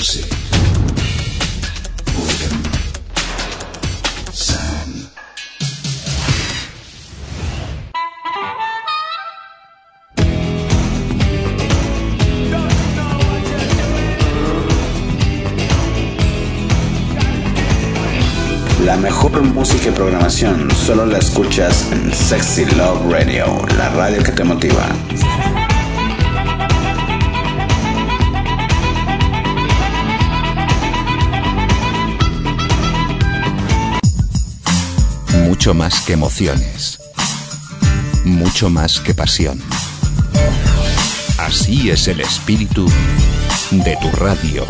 music. Rhythm. Sound. La mejor música y programación solo la escuchas en Sexy Love Radio, la radio que te motiva. Mucho más que emociones, mucho más que pasión. Así es el espíritu de tu radio.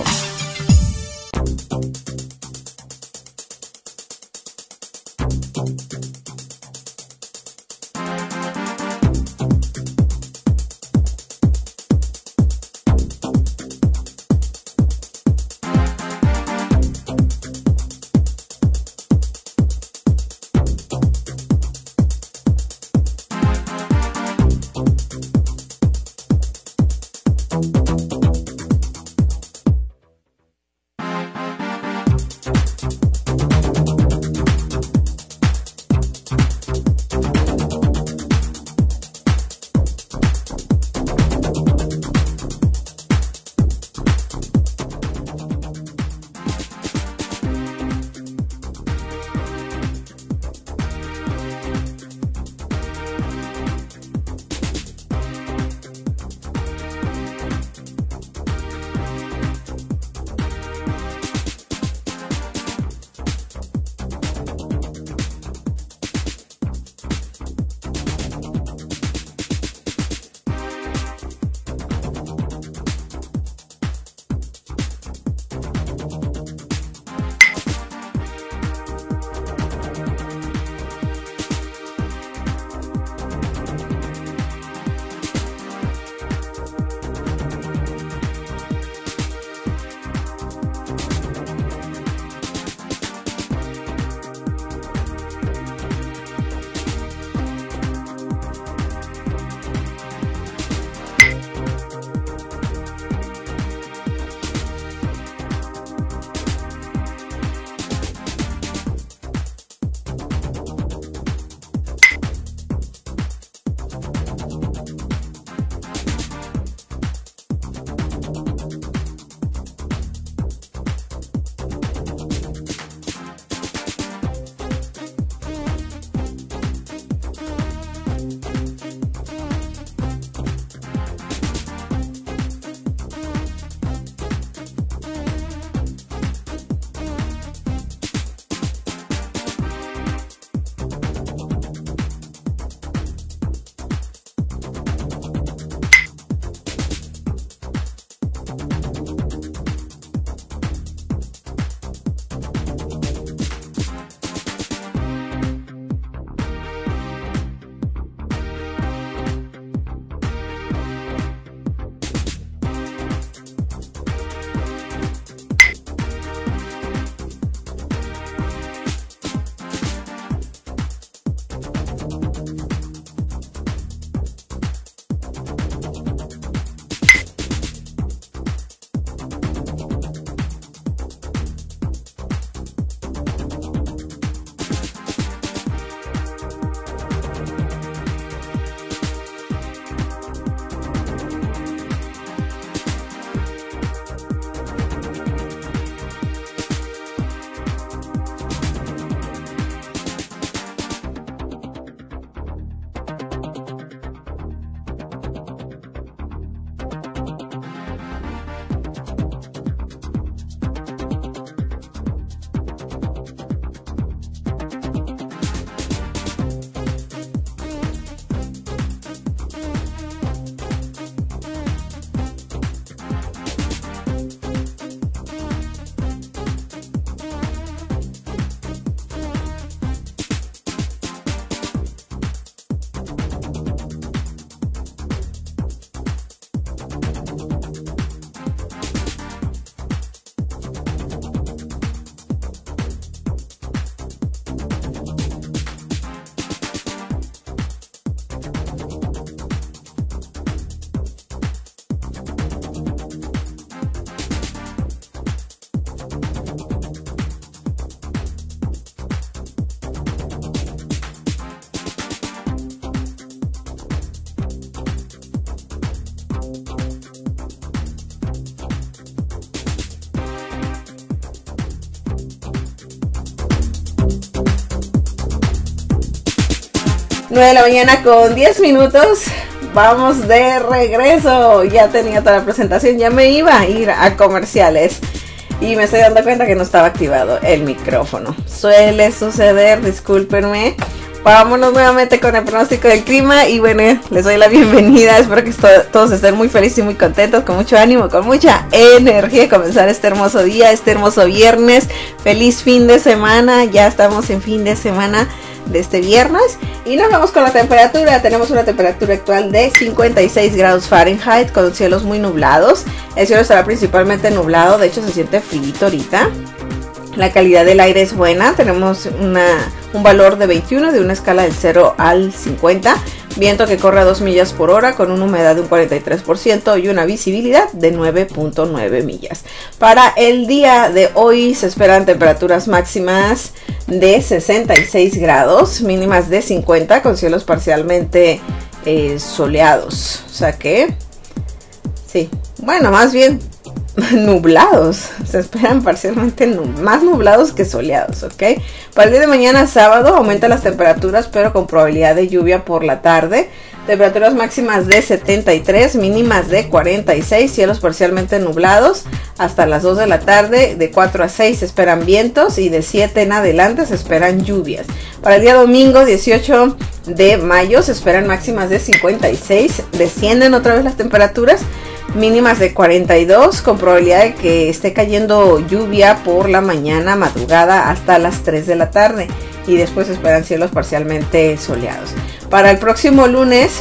9 de la mañana con 10 minutos. Vamos de regreso. Ya tenía toda la presentación, ya me iba a ir a comerciales y me estoy dando cuenta que no estaba activado el micrófono. Suele suceder, discúlpenme. Vámonos nuevamente con el pronóstico del clima y bueno, les doy la bienvenida. Espero que todos estén muy felices y muy contentos, con mucho ánimo, con mucha energía de comenzar este hermoso día, este hermoso viernes. Feliz fin de semana, ya estamos en fin de semana de este viernes y nos vamos con la temperatura. Tenemos una temperatura actual de 56 grados Fahrenheit con cielos muy nublados. El cielo estará principalmente nublado, de hecho se siente frío ahorita. La calidad del aire es buena, tenemos un valor de 21 de una escala del 0 al 50, viento que corre a 2 millas por hora con una humedad de un 43% y una visibilidad de 9.9 millas. Para el día de hoy se esperan temperaturas máximas de 66 grados, mínimas de 50 con cielos parcialmente soleados, o sea que, sí, bueno, más bien nublados, se esperan parcialmente más nublados que soleados, ¿ok? Para el día de mañana sábado aumentan las temperaturas pero con probabilidad de lluvia por la tarde, temperaturas máximas de 73, mínimas de 46, cielos parcialmente nublados hasta las 2 de la tarde, de 4 a 6 se esperan vientos y de 7 en adelante se esperan lluvias. Para el día domingo 18 de mayo se esperan máximas de 56, descienden otra vez las temperaturas, mínimas de 42 con probabilidad de que esté cayendo lluvia por la mañana, madrugada hasta las 3 de la tarde y después esperan cielos parcialmente soleados. Para el próximo lunes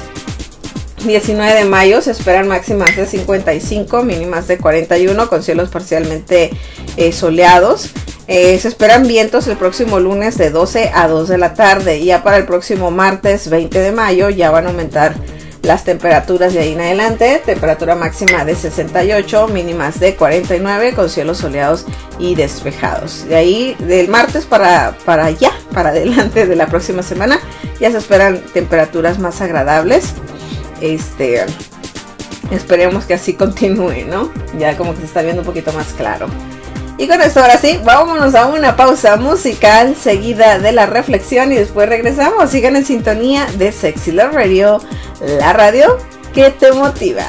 19 de mayo se esperan máximas de 55, mínimas de 41 con cielos parcialmente soleados. Se esperan vientos el próximo lunes de 12 a 2 de la tarde y ya para el próximo martes 20 de mayo ya van a aumentar las temperaturas de ahí en adelante, temperatura máxima de 68, mínimas de 49 con cielos soleados y despejados. De ahí del martes para adelante de la próxima semana ya se esperan temperaturas más agradables. Esperemos que así continúe, ¿no? Ya como que se está viendo un poquito más claro. Y con esto ahora sí, vámonos a una pausa musical seguida de la reflexión y después regresamos. Sigan en sintonía de Sexy Love Radio, la radio que te motiva.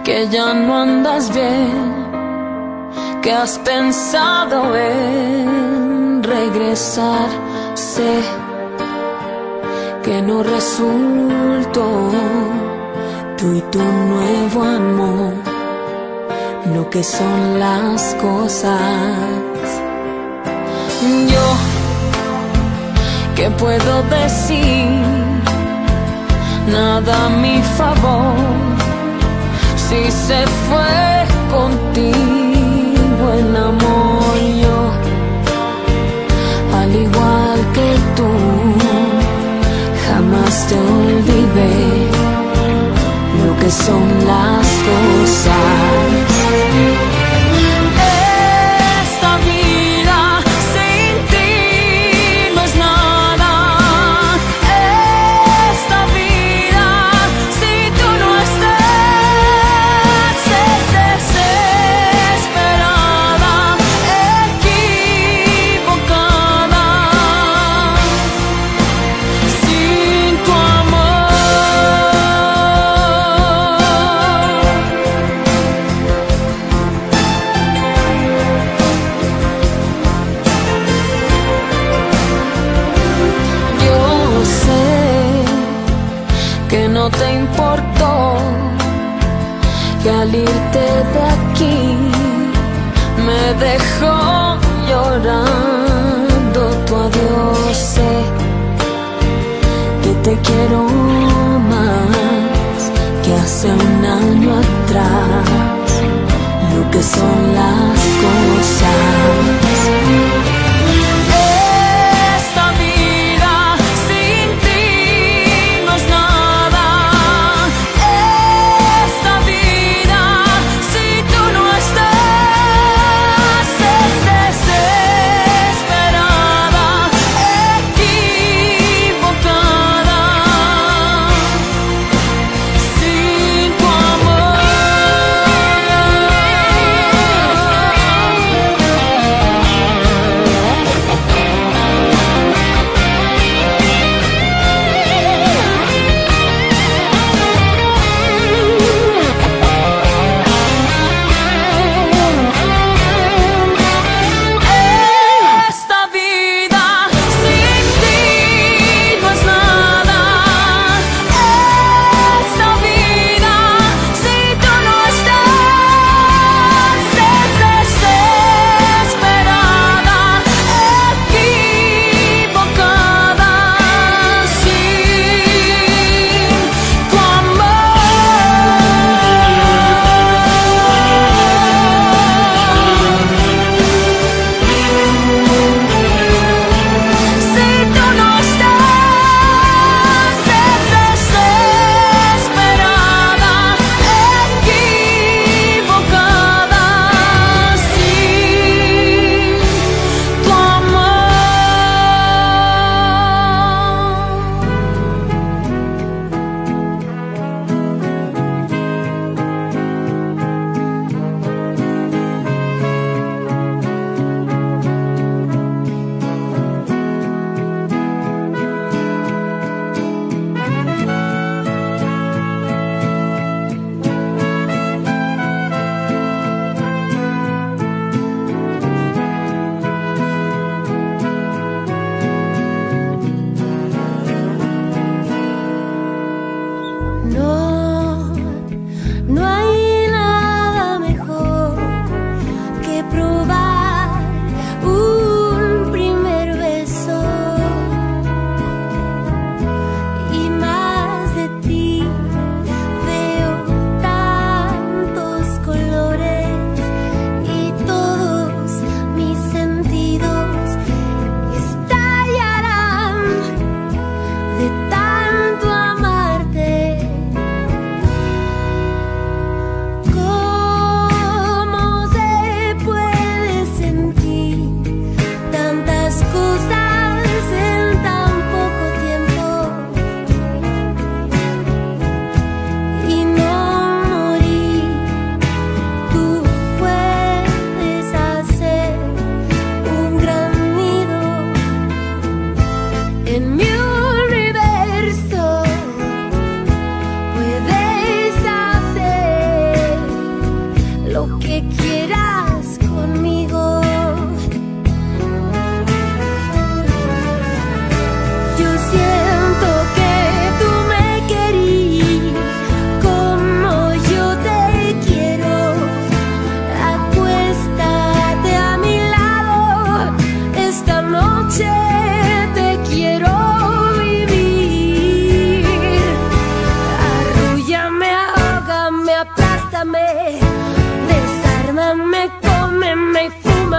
que ya no andas bien, que has pensado en regresar. Sé que no resultó tú y tu nuevo amor lo que son las cosas. Yo, ¿qué puedo decir? Nada a mi favor. Si se fue contigo el amor, yo, al igual que tú, jamás te olvidé lo que son las cosas. Esta vida sin ti no es nada. Esta vida si tú no estás es desesperada, equivocada, sin tu amor. Yo sé que no te importó, que al irte de aquí me dejó llorando tu adiós. Sé que te quiero más que hace un año atrás, lo que son las cosas. Esta vida sin ti no es nada. Esta vida si tú no estás es desesperada, equivocada, sin tu amor.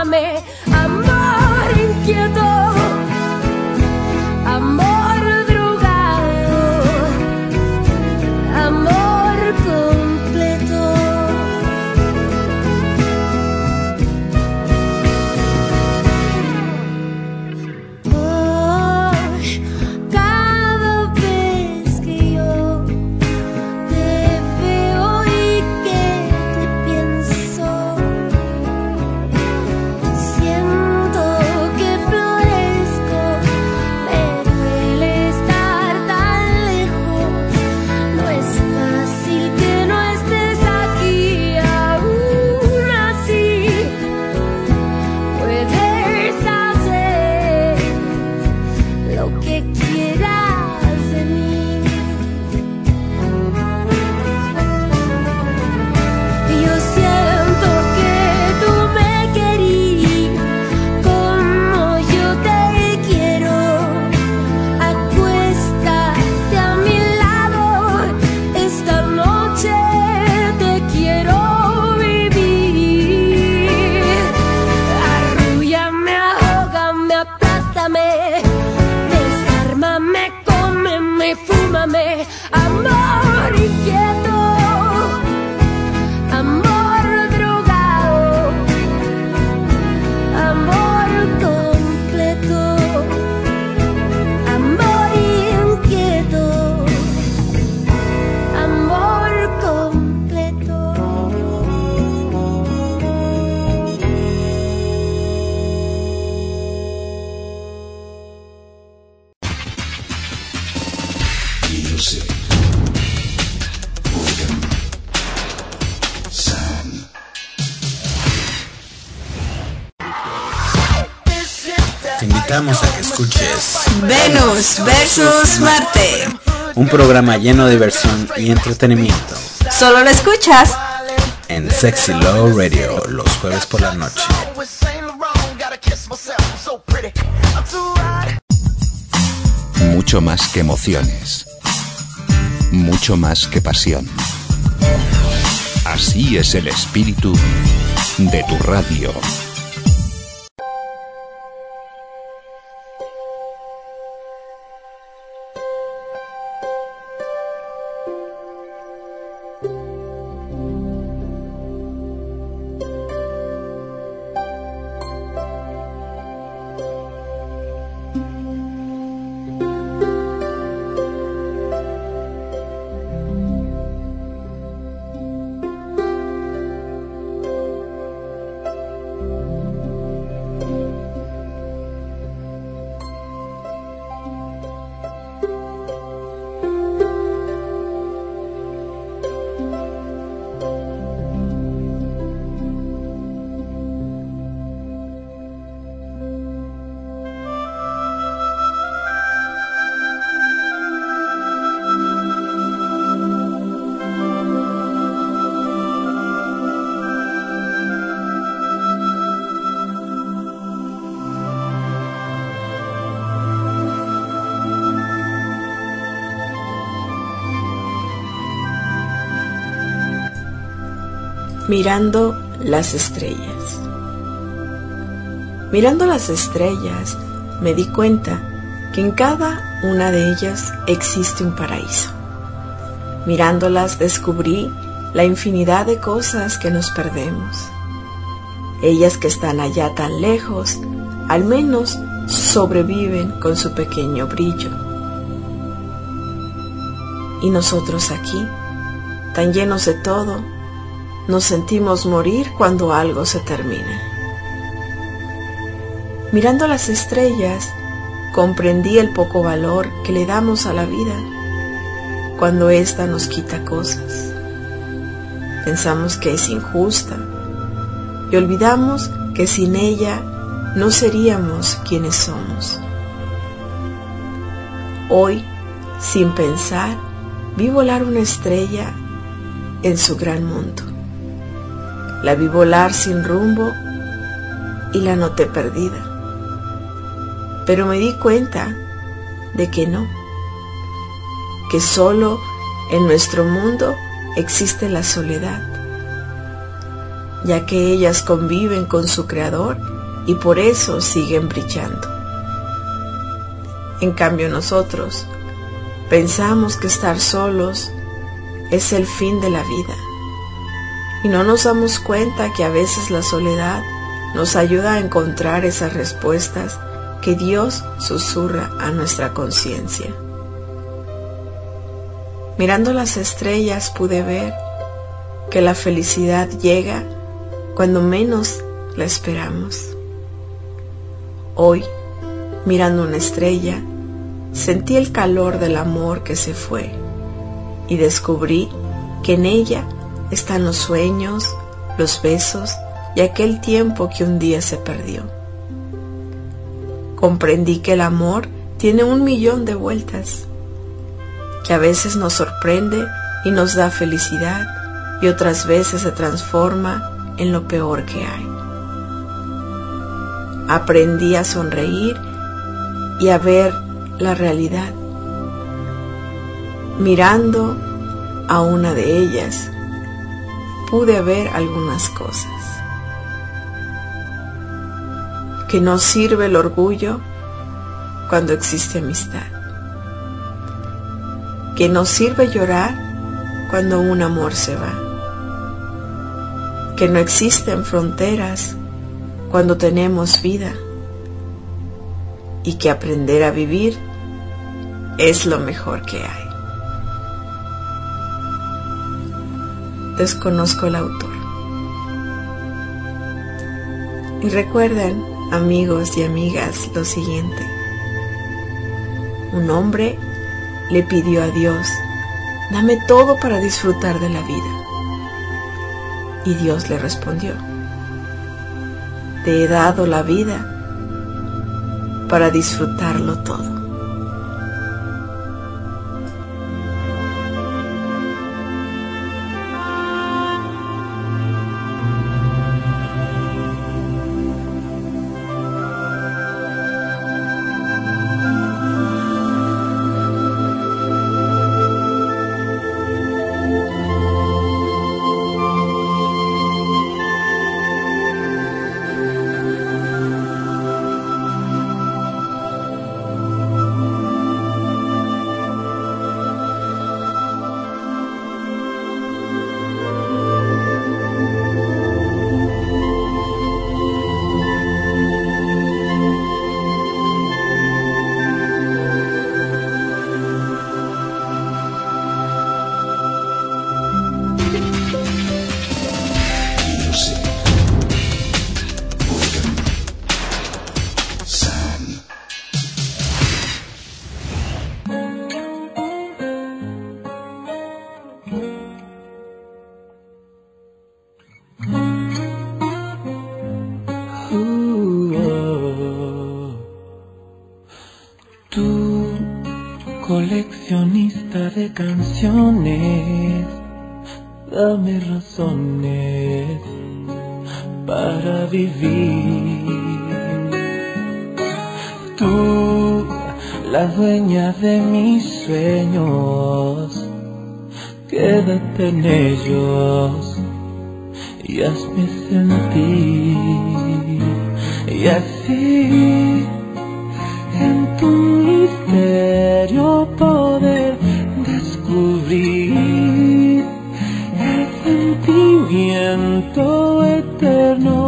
perfúmame, amor inquieto, amor drogado, amor completo. Oh, cada vez que yo te veo y que te pienso, siento que florezco, me duele estar tan lejos. No es fácil que no estés aquí, aún así puedes hacer lo que quieras de mí. Yo siento que tú me querías como yo te quiero. Acuéstate a mi lado, esta noche te quiero vivir. Arrúllame, ahógame, aplástame, desármame, cómeme, fúmame, amor inquieto, amor drogado, amor completo, amor inquieto, amor completo. Music. Organ. Sound. Te invitamos a que escuches Venus versus Marte. un programa lleno de diversión y entretenimiento Solo lo escuchas en Sexy Love Radio los jueves por la noche. Mucho más que emociones. Mucho más que pasión. Así es el espíritu de tu radio. Mirando las estrellas. Mirando las estrellas, me di cuenta que en cada una de ellas existe un paraíso. Mirándolas descubrí la infinidad de cosas que nos perdemos. Ellas que están allá tan lejos, al menos sobreviven con su pequeño brillo. Y nosotros aquí, tan llenos de todo, nos sentimos morir cuando algo se termina. Mirando las estrellas, comprendí el poco valor que le damos a la vida cuando ésta nos quita cosas. Pensamos que es injusta y olvidamos que sin ella no seríamos quienes somos. Hoy, sin pensar, vi volar una estrella en su gran mundo. La vi volar sin rumbo y la noté perdida. Pero me di cuenta de que no, que solo en nuestro mundo existe la soledad, ya que ellas conviven con su creador y por eso siguen brillando. En cambio nosotros pensamos que estar solos es el fin de la vida y no nos damos cuenta que a veces la soledad nos ayuda a encontrar esas respuestas que Dios susurra a nuestra conciencia. Mirando las estrellas pude ver que la felicidad llega cuando menos la esperamos. Hoy, mirando una estrella, sentí el calor del amor que se fue y descubrí que en ella están los sueños, los besos y aquel tiempo que un día se perdió. Comprendí que el amor tiene 1.000.000 de vueltas, que a veces nos sorprende y nos da felicidad y otras veces se transforma en lo peor que hay. Aprendí a sonreír y a ver la realidad. Mirando a una de ellas, pude ver algunas cosas. Que no sirve el orgullo cuando existe amistad. Que no sirve llorar cuando un amor se va. Que no existen fronteras cuando tenemos vida. Y que aprender a vivir es lo mejor que hay. Desconozco el autor. Y recuerden, amigos y amigas, lo siguiente. Un hombre le pidió a Dios: dame todo para disfrutar de la vida. Y Dios le respondió: te he dado la vida para disfrutarlo todo. Coleccionista de canciones, dame razones para vivir. Tú, la dueña de mis sueños, quédate en ellos y hazme sentir. Y así, en tu misterio poder descubrir el sentimiento eterno.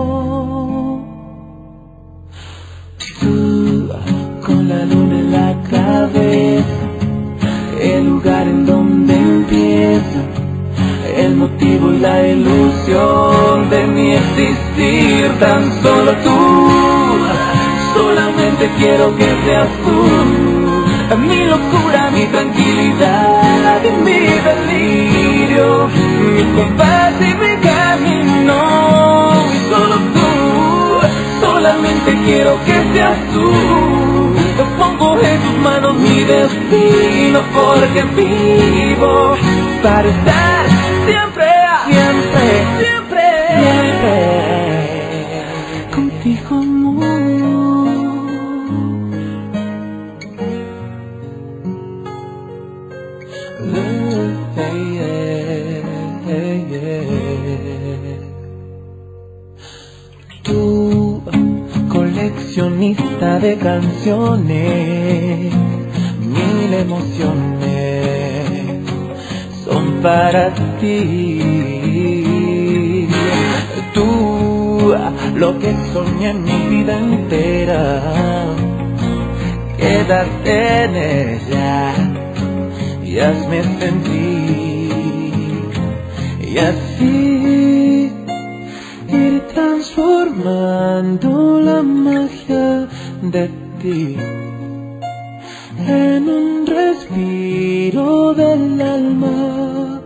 Tú, con la luna en la cabeza, el lugar en donde empieza el motivo y la ilusión de mi existir. Tan solo tú, solamente quiero que seas tú, mi locura, mi tranquilidad y mi delirio, mi compás y mi camino. Y solo tú, solamente quiero que seas tú. Yo pongo en tus manos mi destino, porque vivo para estar siempre, siempre, siempre, siempre contigo, amor. Tú, coleccionista de canciones, 1000 emociones son para ti. Tú, lo que soñé en mi vida entera, quédate en ella y hazme sentir, y así ir transformando la magia de ti en un respiro del alma.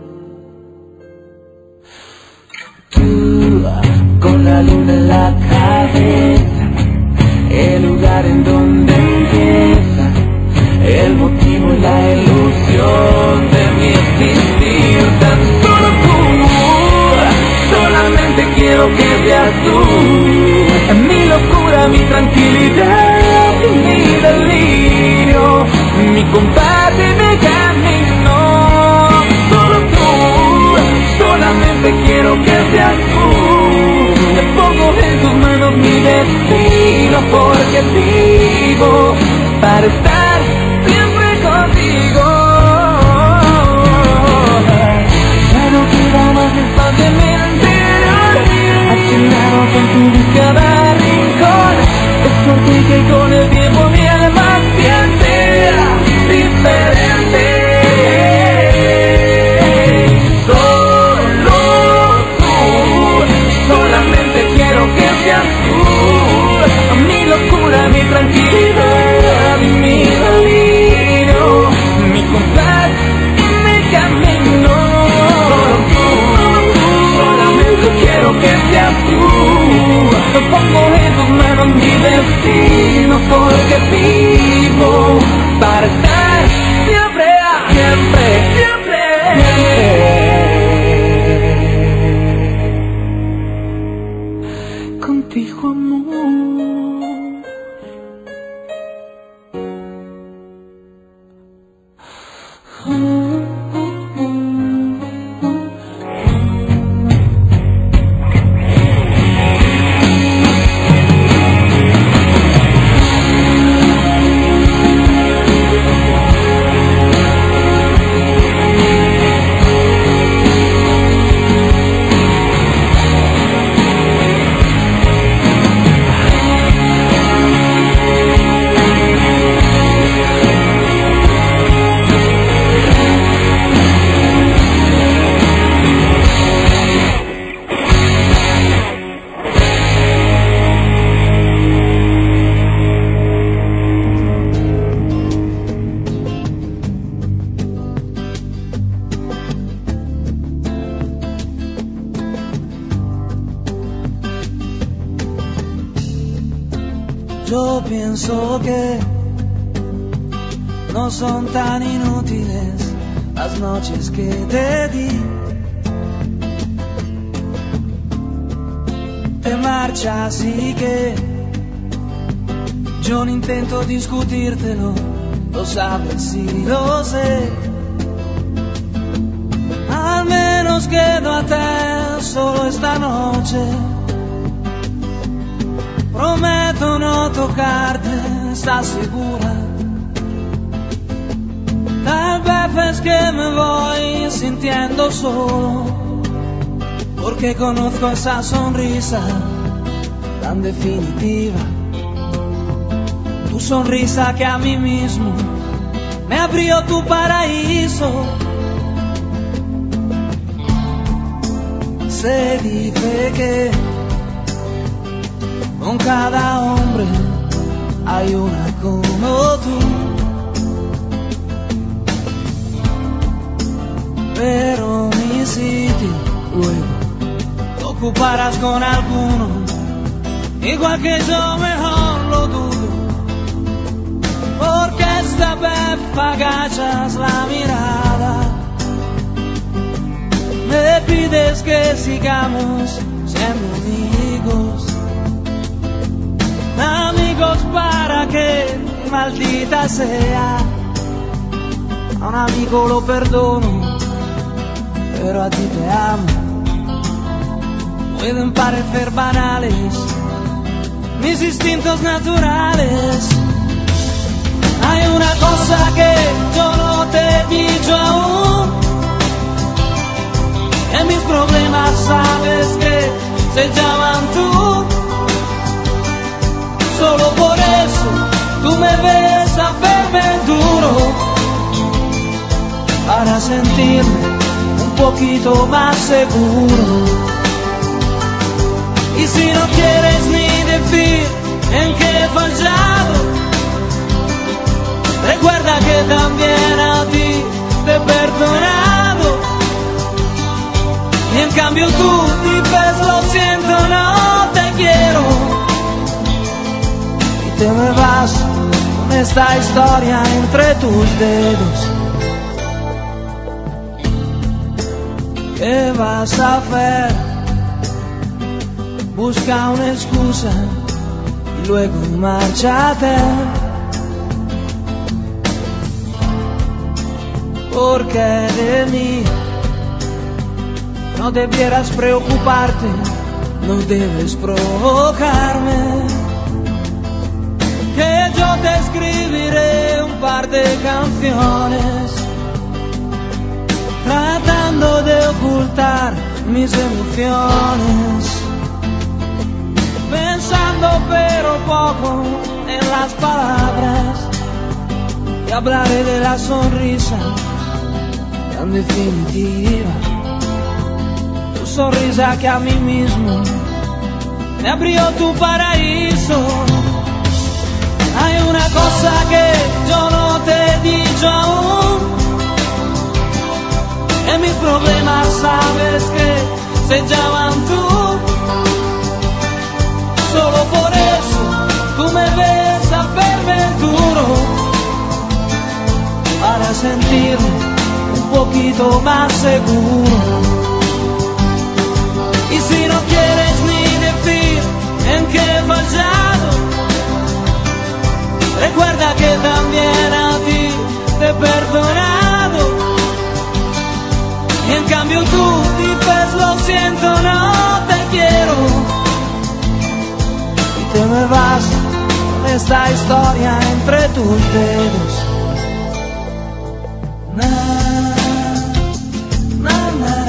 Tú, con la luna en la cabeza, el lugar en donde empieza el motivo y la ilusión de mi existir. Tan solo tú, solamente quiero que seas tú, mi locura, mi tranquilidad, mi delirio, mi compás y mi camino. Solo tú, solamente quiero que seas tú. Te pongo en tus manos mi destino, porque vivo para estar siempre contigo. Ya no queda más espacio en mi interior, has llenado con tu cada rincón. Es por ti que con el tiempo mi alma siente diferente. Solo tú, solamente quiero que seas tú, mi locura, mi tranquilidad, mi delirio, mi compás y mi camino. Solamente quiero que seas tú, te pongo en tus manos mi destino, porque vivo para estar siempre, siempre, siempre, siempre contigo, amor. Yo pienso que no son tan inútiles las noches que te di. Te marchas y que yo no intento discutírtelo, lo sabes y lo sé. Al menos quedo a te solo esta noche. Prometo no tocarte, ¿estás segura? Tal vez es que me voy sintiendo solo, porque conozco esa sonrisa tan definitiva. Tu sonrisa que a mí mismo me abrió tu paraíso. Se dice que con cada hombre hay una como tú, pero mi sitio luego lo ocuparás con alguno, igual que yo, mejor lo dudo, porque esta vez agachas la mirada, me pides que sigamos siendo amigos. Amigos para que, maldita sea, a un amigo lo perdono, pero a ti te amo. Pueden parecer banales mis instintos naturales. Hay una cosa que yo no te he dicho aún, que mis problemas sabes que se llaman tú. Solo por eso tú me ves a verme duro, para sentirme un poquito más seguro. Y si no quieres ni decir en qué he fallado, recuerda que también a ti te he perdonado. Y en cambio tú dices lo siento, no te quiero, y te me vas con esta historia entre tus dedos. ¿Qué vas a hacer? Busca una excusa y luego márchate, porque de mí no debieras preocuparte, no debes provocarme, que yo te escribiré un par de canciones, tratando de ocultar mis emociones, pensando pero poco en las palabras, y hablaré de la sonrisa tan definitiva, tu sonrisa que a mí mismo me abrió tu paraíso. Hay una cosa que yo no te he dicho aún, que mis problemas sabes que se llaman tú. Solo por eso tú me ves a verme duro, para sentirme un poquito más seguro. Y si no quieres ni decir en qué he fallado, recuerda que también a ti te he perdonado. Y en cambio tú dices lo siento, no te quiero, te me vas con esta historia entre tus dedos. Na, na, na,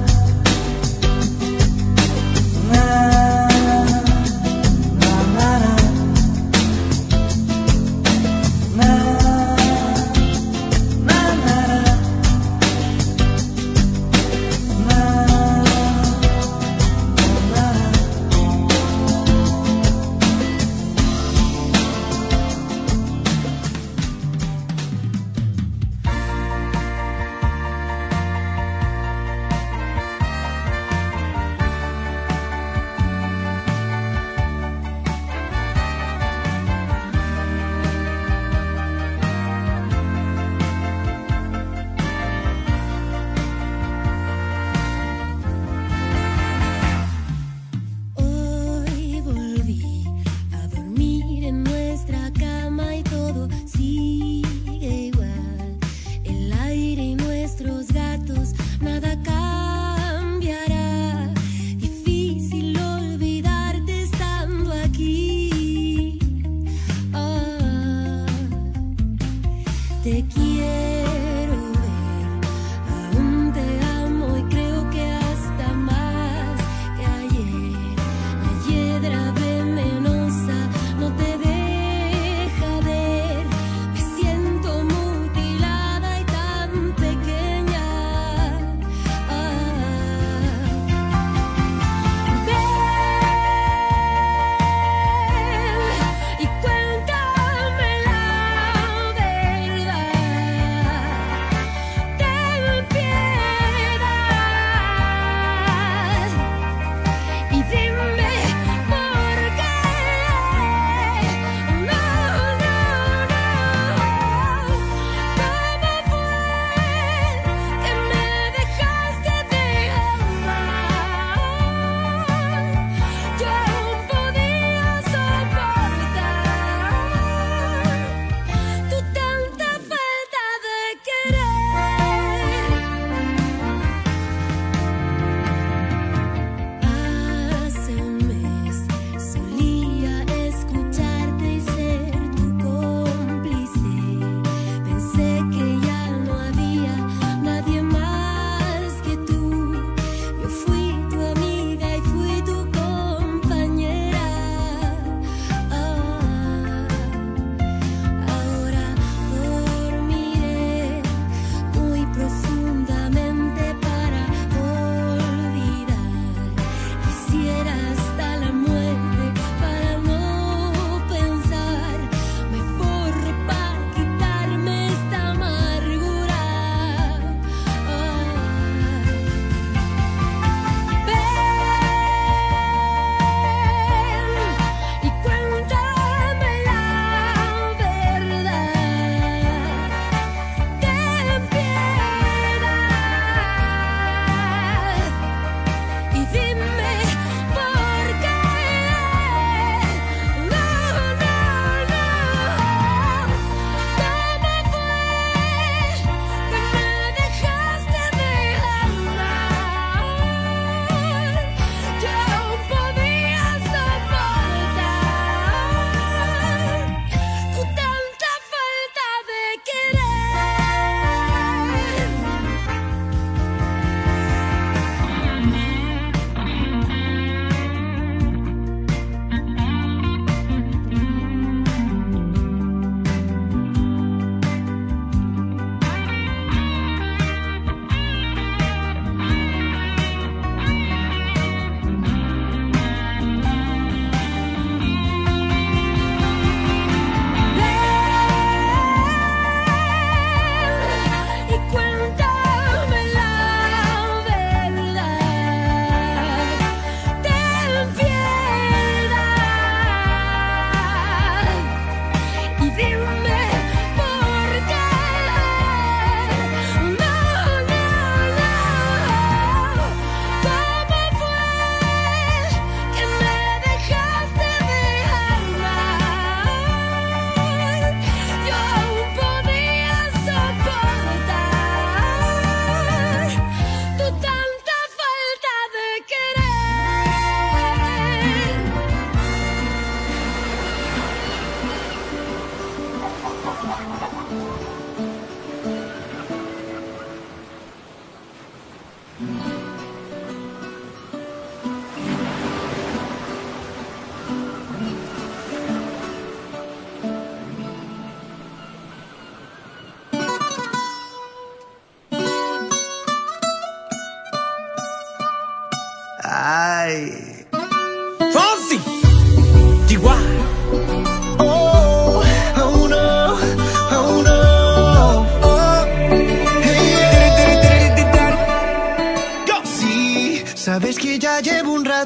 na, na, na, na, na, na, na, na.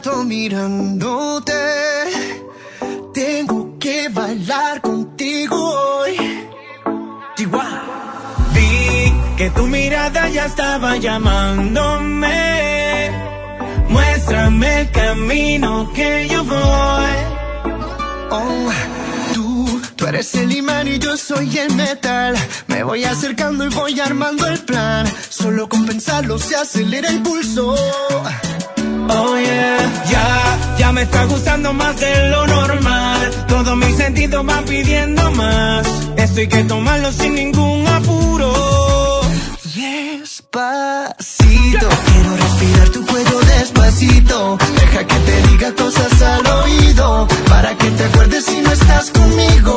rato mirándote. Tengo que bailar contigo hoy. Chihuahua. Vi que tu mirada ya estaba llamándome. Muéstrame el camino que yo voy. Oh, tú eres el imán y yo soy el metal. Me voy acercando y voy armando el plan. Solo con pensarlo se acelera el pulso. Oh yeah, ya me está gustando más de lo normal. Todos mis sentidos van pidiendo más. Esto hay que tomarlo sin ningún apuro. Despacito, quiero respirar tu cuello despacito. Deja que te diga cosas al oído, para que te acuerdes si no estás conmigo.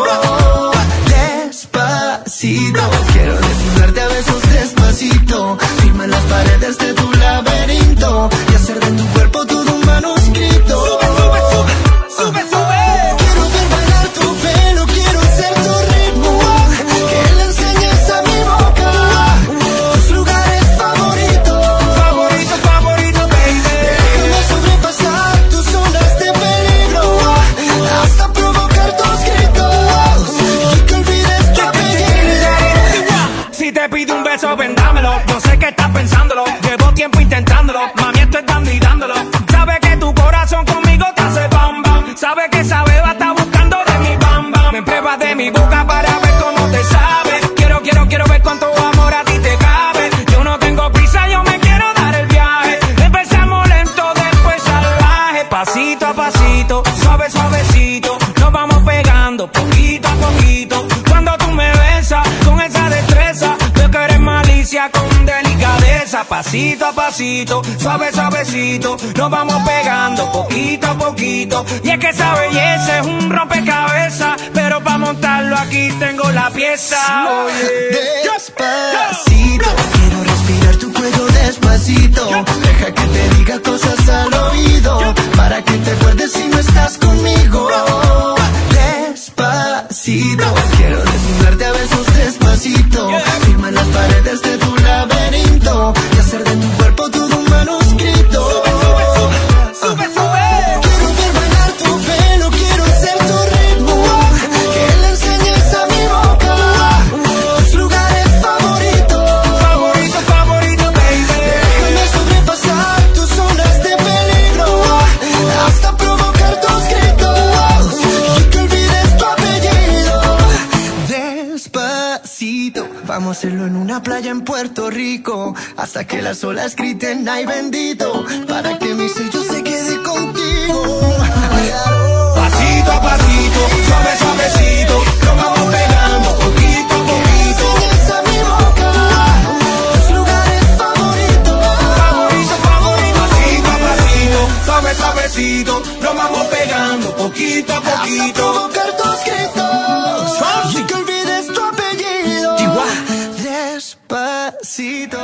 Despacito, quiero desnudarte a besos despacito. Firma en las paredes de tu laberinto y hacer de tu cuerpo todo un manuscrito. Sube, sube, sube, sube, sube. Quiero ver bailar tu pelo, quiero ser tu ritmo. Que le enseñes a mi boca tus lugares favoritos. Favorito, favorito, baby. Déjame sobrepasar tus zonas de peligro, hasta provocar tus gritos y que olvides tu apellido. Si te pido un beso, vendámelo. Yo sé que estás pensándolo. Llevo tiempo intentándolo. Mami, estoy dando y dándolo. Sabe que tu corazón conmigo te hace bam bam. Sabe que esa beba está buscando de mi bam bam. Me pruebas de mi boca para ver cómo te sabe. Quiero ver cuánto amor a ti te cabe. Yo no tengo prisa, yo me quiero dar el viaje. Empezamos lento, después salvaje. Pasito a pasito, suave, suavecito. Nos vamos pegando poquito a poquito. Cuando tú me besas con esa destreza, veo que eres malicia con delicadeza. Pasito a pasito, suave, suavecito. Nos vamos pegando poquito a poquito. Y es que esa belleza es un rompecabezas, pero para montarlo aquí tengo la pieza. Despacito, quiero respirar tu cuello despacito. Deja que te diga cosas al oído, para que te acuerdes si no estás conmigo. Despacito, quiero desnudarte a besos despacito. Firma en las paredes de tu laberinto y hacer de tu cuerpo todo un manuscrito. Sube, sube. Quiero ver bailar tu pelo, quiero ser tu ritmo. Que le enseñes a mi boca tus lugares favoritos. Favorito, favorito, baby. Déjame sobrepasar tus zonas de peligro, hasta provocar tus gritos y que olvides tu apellido. Despacito, vamos a hacerlo en una playa en Puerto Rico, hasta que las olas griten ay bendito, para que mi sello se quede contigo. Pasito a pasito, suave, suavecito. Nos vamos pegando poquito a poquito. Enseñes a mi boca tus lugares favoritos. Favorito, favorito. Pasito a pasito, suave, suavecito. Nos vamos pegando poquito a Hasta poquito. provocar tus gritos y que olvides tu apellido. Despacito.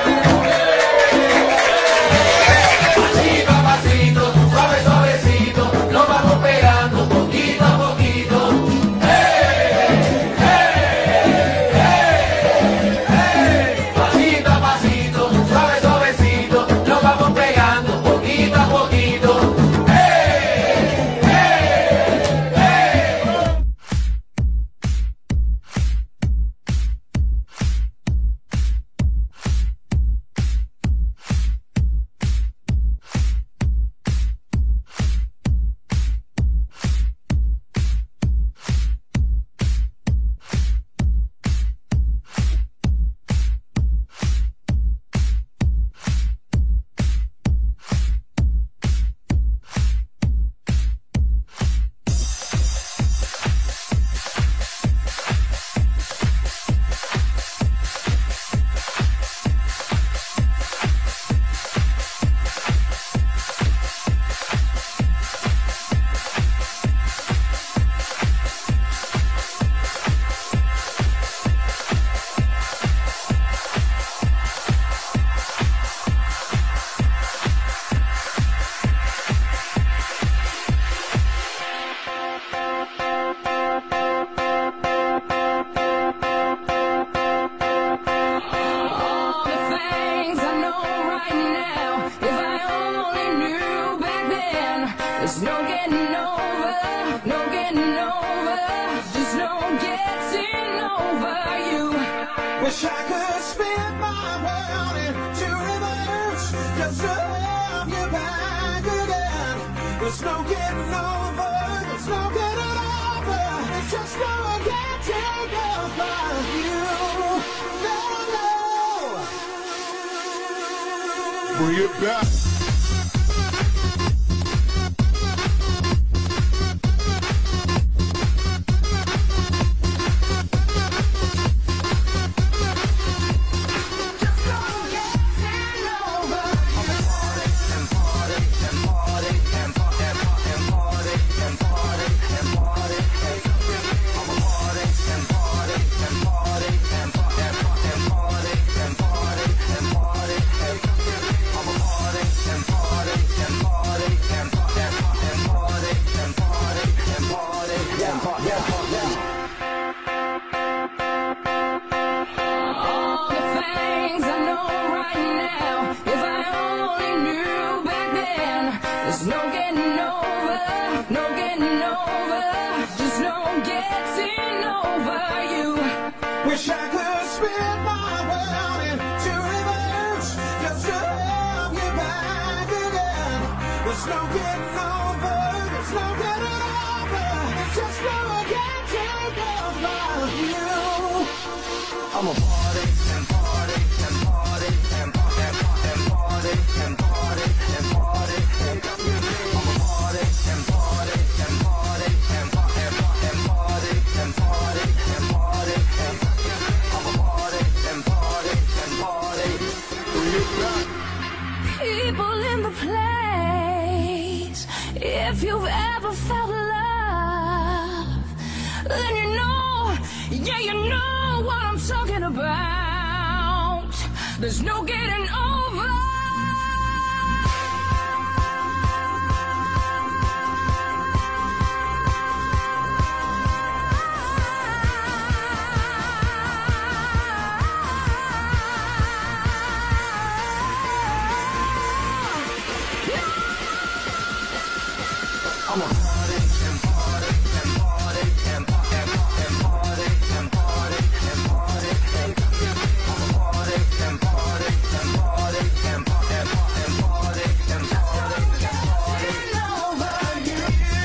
Pasito a pasito, suave, suavecito. Nos vamos pegando poquito a poquito. Pasito a pasito, suave, suavecito. Nos vamos pegando poquito a poquito. There's no getting over, no getting over, just no getting over you. Wish I could spin my world into reverse, just to have you back again. There's no getting over, there's no getting over, it's just no getting over you. No, no. Bring it back. Wish I could spin my world into reverse, just to have you back again. There's no getting over, there's no getting over, it's just no getting over you. I'm a party and party and party and party and party and party and party and party. I'm a party and party and party and party and party and party and party and party. People in the place, if you've ever felt love, then you know, yeah, you know what I'm talking about. There's no getting over. I'm a party and party and party and party and party and party and party and party. I'm a party and party and party and party and party and party over you.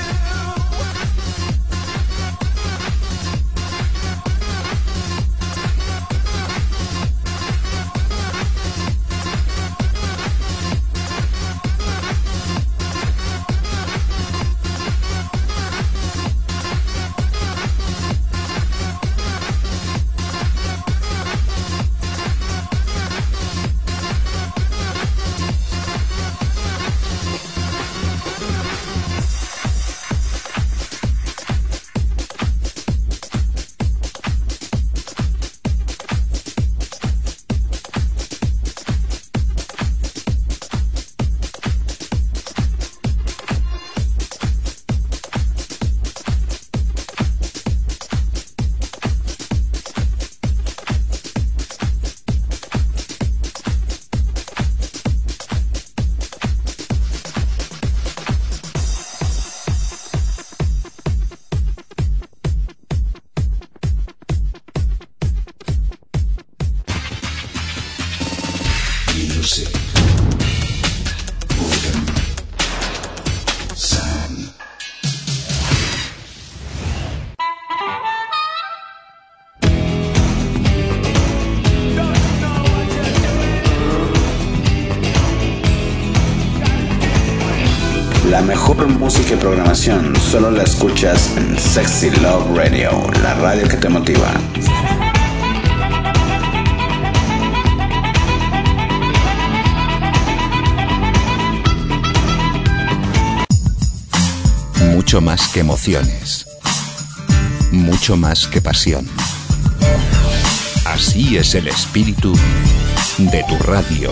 La mejor música y programación solo la escuchas en Sexy Love Radio, la radio que te motiva. Mucho más que emociones, mucho más que pasión. Así es el espíritu de tu radio.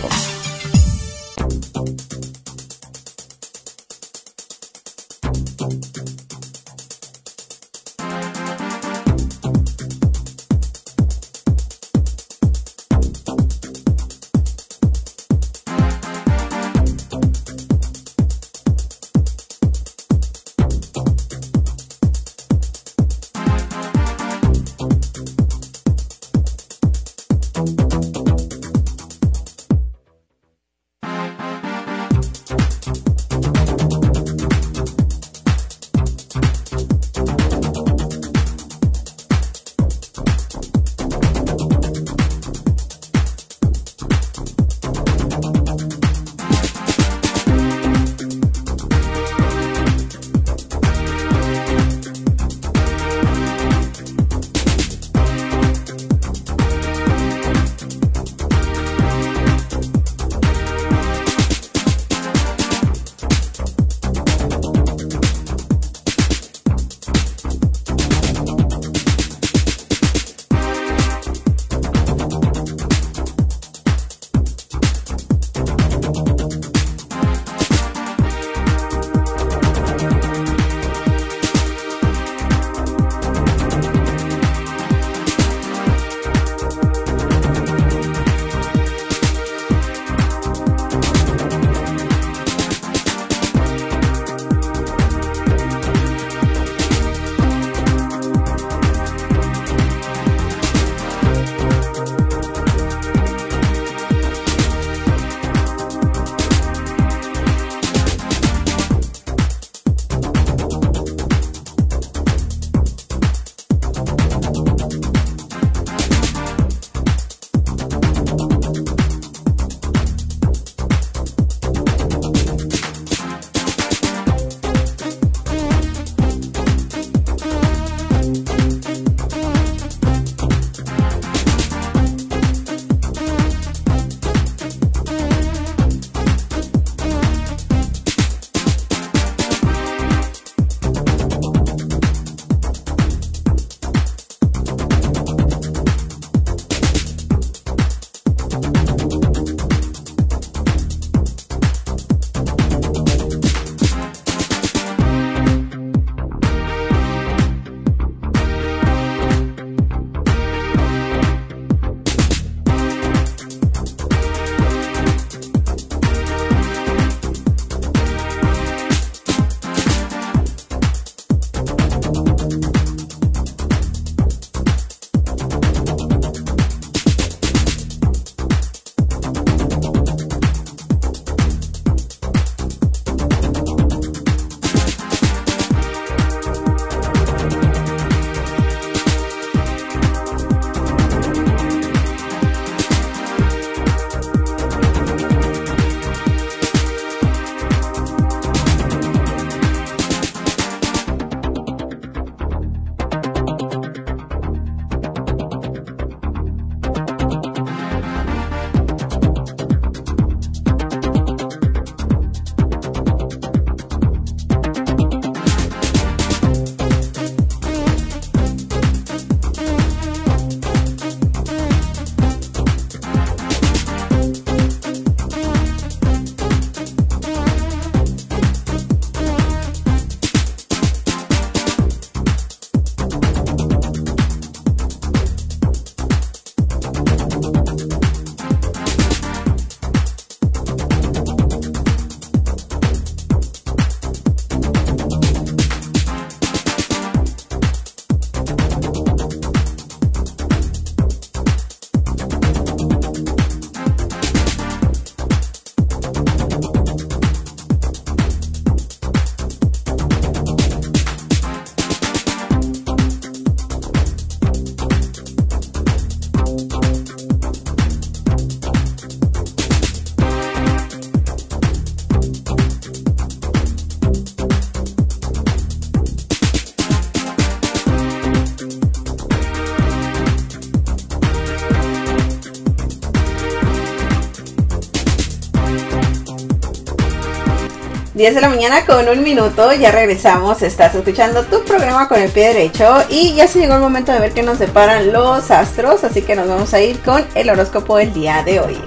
10 de la mañana con 1 minuto, ya regresamos, estás escuchando tu programa con el pie derecho y ya se llegó el momento de ver qué nos deparan los astros, así que nos vamos a ir con el horóscopo del día de hoy.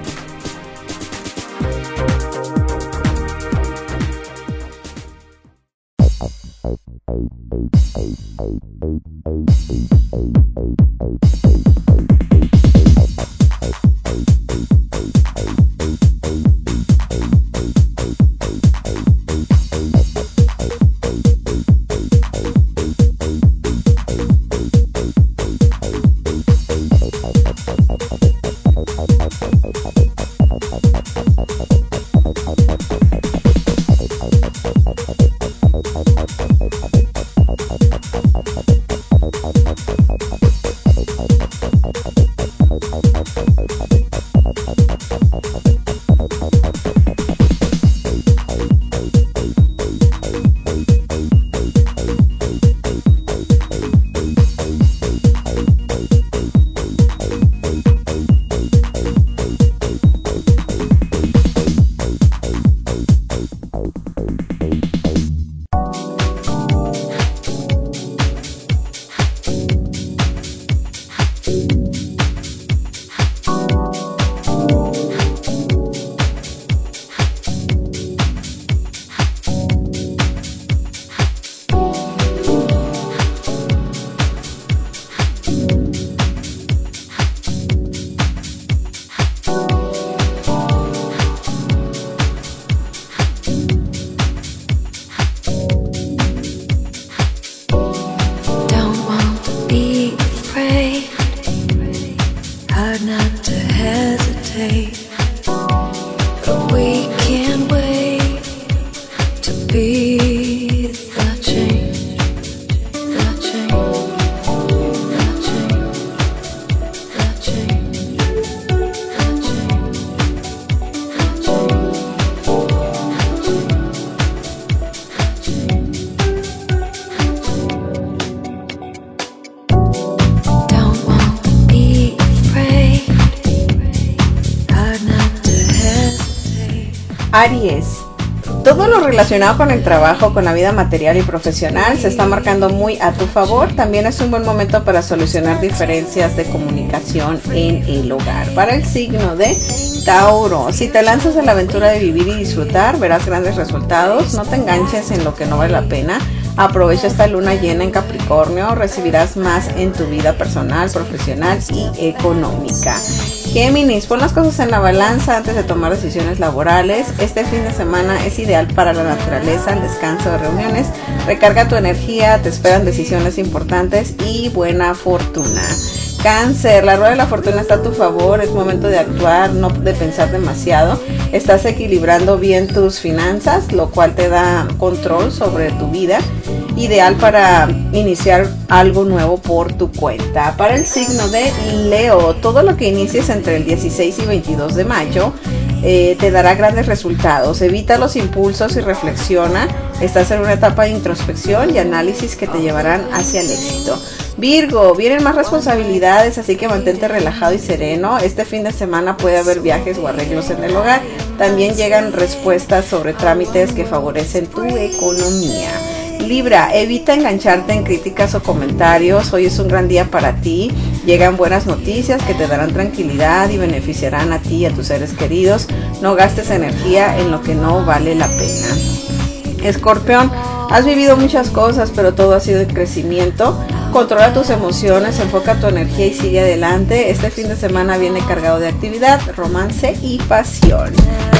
Aries, todo lo relacionado con el trabajo, con la vida material y profesional se está marcando muy a tu favor. También es un buen momento para solucionar diferencias de comunicación en el hogar. Para el signo de Tauro, si te lanzas a la aventura de vivir y disfrutar, verás grandes resultados. No te enganches en lo que no vale la pena. Aprovecha esta luna llena en Capricornio, recibirás más en tu vida personal, profesional y económica. Géminis, pon las cosas en la balanza antes de tomar decisiones laborales. Este fin de semana es ideal para la naturaleza, el descanso de reuniones. Recarga tu energía, te esperan decisiones importantes y buena fortuna. Cáncer, la rueda de la fortuna está a tu favor, es momento de actuar, no de pensar demasiado. Estás equilibrando bien tus finanzas, lo cual te da control sobre tu vida. Ideal para iniciar algo nuevo por tu cuenta. Para el signo de Leo, todo lo que inicies entre el 16 y 22 de mayo te dará grandes resultados. Evita los impulsos y reflexiona. Estás en una etapa de introspección y análisis que te llevarán hacia el éxito. Virgo, vienen más responsabilidades, así que mantente relajado y sereno. Este fin de semana puede haber viajes o arreglos en el hogar. También llegan respuestas sobre trámites que favorecen tu economía. Libra, evita engancharte en críticas o comentarios. Hoy es un gran día para ti. Llegan buenas noticias que te darán tranquilidad y beneficiarán a ti y a tus seres queridos. No gastes energía en lo que no vale la pena. Escorpión, has vivido muchas cosas, pero todo ha sido de crecimiento. Controla tus emociones, enfoca tu energía y sigue adelante. Este fin de semana viene cargado de actividad, romance y pasión.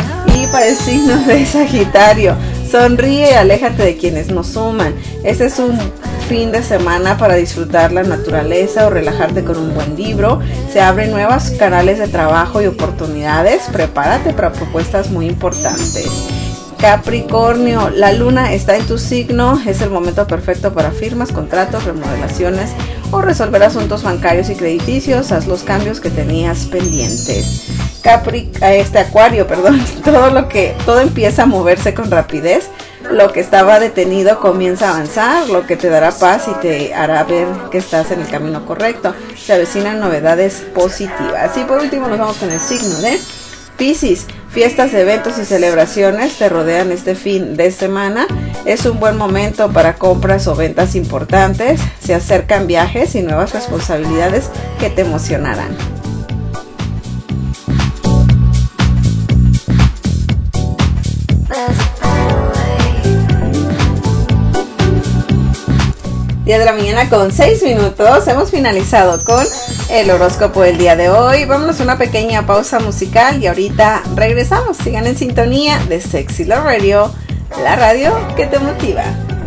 Y para el signo de Sagitario, sonríe y aléjate de quienes no suman. Este es un fin de semana para disfrutar la naturaleza o relajarte con un buen libro. Se abren nuevos canales de trabajo y oportunidades. Prepárate para propuestas muy importantes. Capricornio, la luna está en tu signo, es el momento perfecto para firmas, contratos, remodelaciones o resolver asuntos bancarios y crediticios. Haz los cambios que tenías pendientes. Acuario, todo empieza a moverse con rapidez. Lo que estaba detenido comienza a avanzar, lo que te dará paz y te hará ver que estás en el camino correcto. Se avecinan novedades positivas. Y por último nos vamos con el signo de Piscis, fiestas, eventos y celebraciones te rodean este fin de semana. Es un buen momento para compras o ventas importantes. Se acercan viajes y nuevas responsabilidades que te emocionarán. 10 de la mañana con 6 minutos. Hemos finalizado con el horóscopo del día de hoy. Vámonos a una pequeña pausa musical y ahorita regresamos. Sigan en sintonía de Sexy Love Radio, la radio que te motiva.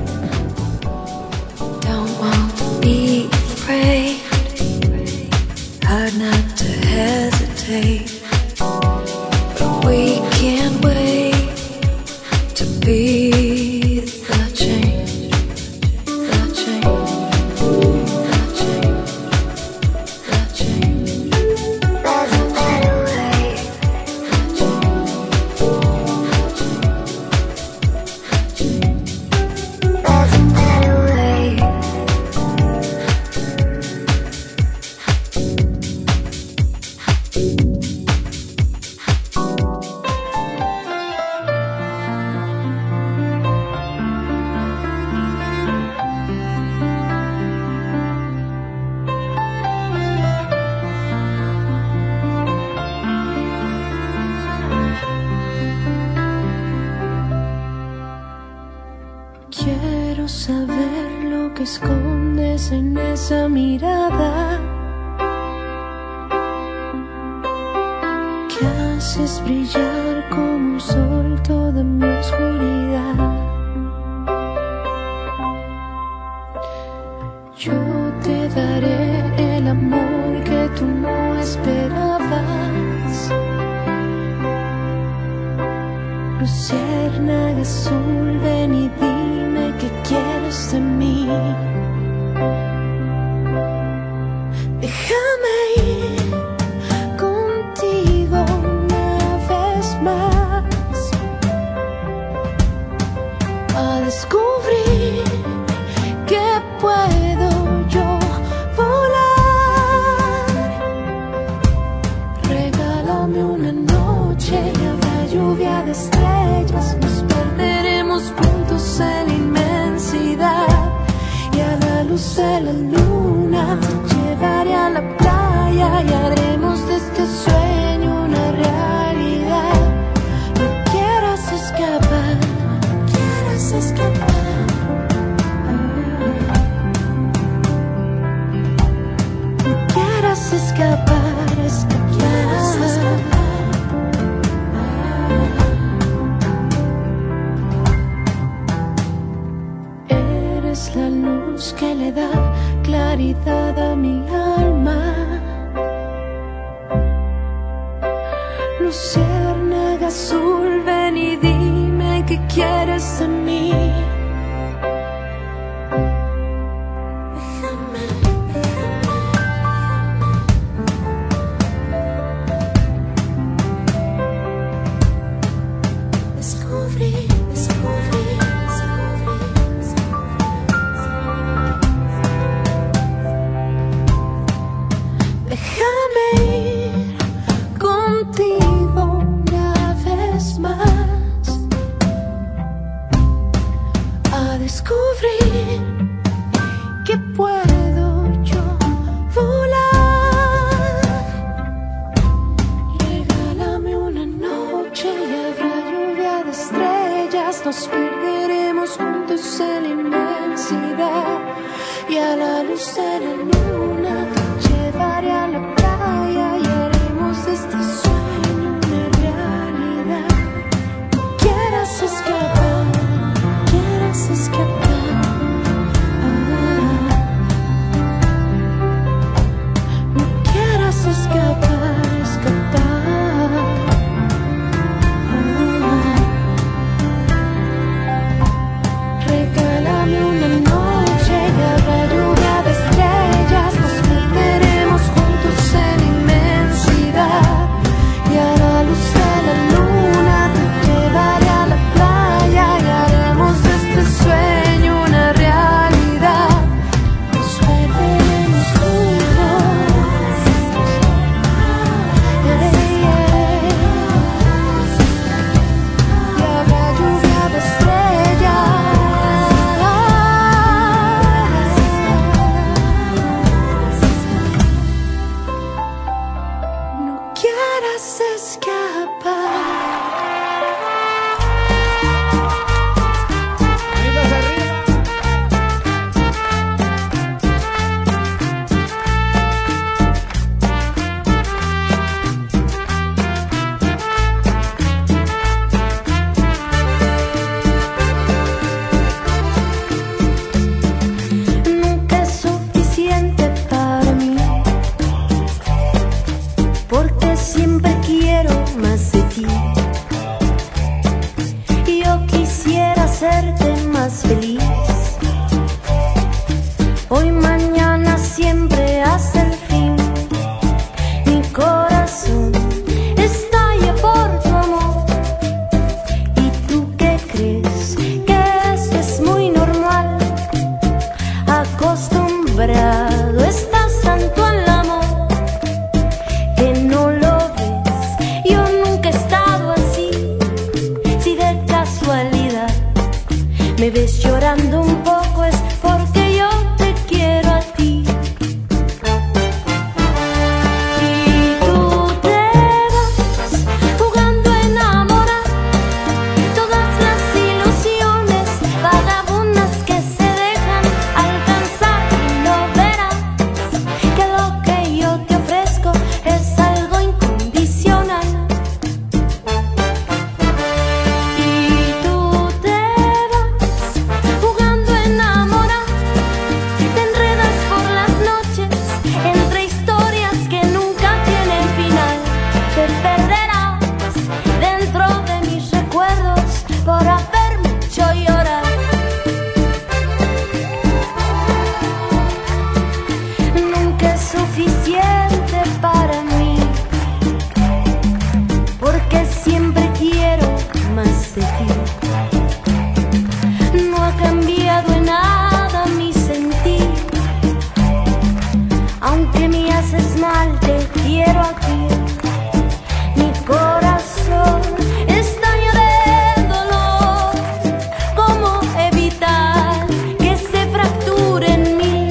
Don't want to be afraid, hard not to hesitate, but we can't wait to be the change. Quiero saber lo que escondes en esa mirada que haces brillar como un sol toda mi oscuridad. Yo te daré el amor que tú no esperabas. Luciérnaga azul, ven y dime qué quieres de mí. Déjame ir contigo una vez más a descubrir que puedo yo volar. Regálame una noche y habrá lluvia de estrellas. Nos perderemos juntos en la inmensidad y a la luz de la luna llevaré a la playa y haremos de este sueño una realidad. No quieras escapar, no quieras escapar. No quieras escapar, escapar. Eres la luz que le da claridad a mi alma. Luciérnaga azul, ven y dime qué quieres de mí. Descubrir, descubrir, déjame ir contigo una vez más a descubrir que puedo yo volar. Regálame una noche y habrá lluvia de estrellas. Nos perderemos juntos en la inmensidad y a la luz de la luna llevaré a la playa y haremos de este sueño una realidad. Quieras escapar, quieras escapar. No quieras escapar, escapar. Regálame una noche y habrá lluvia de estrellas. más feliz. Hoy, mañana, siempre hasta el fin. Mi corazón estalla por tu amor. ¿Y tú qué crees? Que esto es muy normal. Acostumbrado estás tanto al amor que no lo ves. Yo nunca he estado así. Si de casualidad me ves llorando un poco es porque yo te quiero a ti. Y tú te vas jugando a enamorar. Todas las ilusiones vagabundas que se dejan alcanzar, y no verás que lo que yo te ofrezco es algo incondicional. Y tú te vas jugando a enamorar. Te enredas por las noches entre historias que nunca tienen final. Te perderás dentro de mis recuerdos por haberme hecho llorar. Nunca es suficiente para mí, porque siempre quiero más de ti. No ha cambiado en nada mi sentir. Aunque me haces mal, te quiero aquí. Mi corazón estalla de dolor. ¿Cómo evitar que se fracture en mí?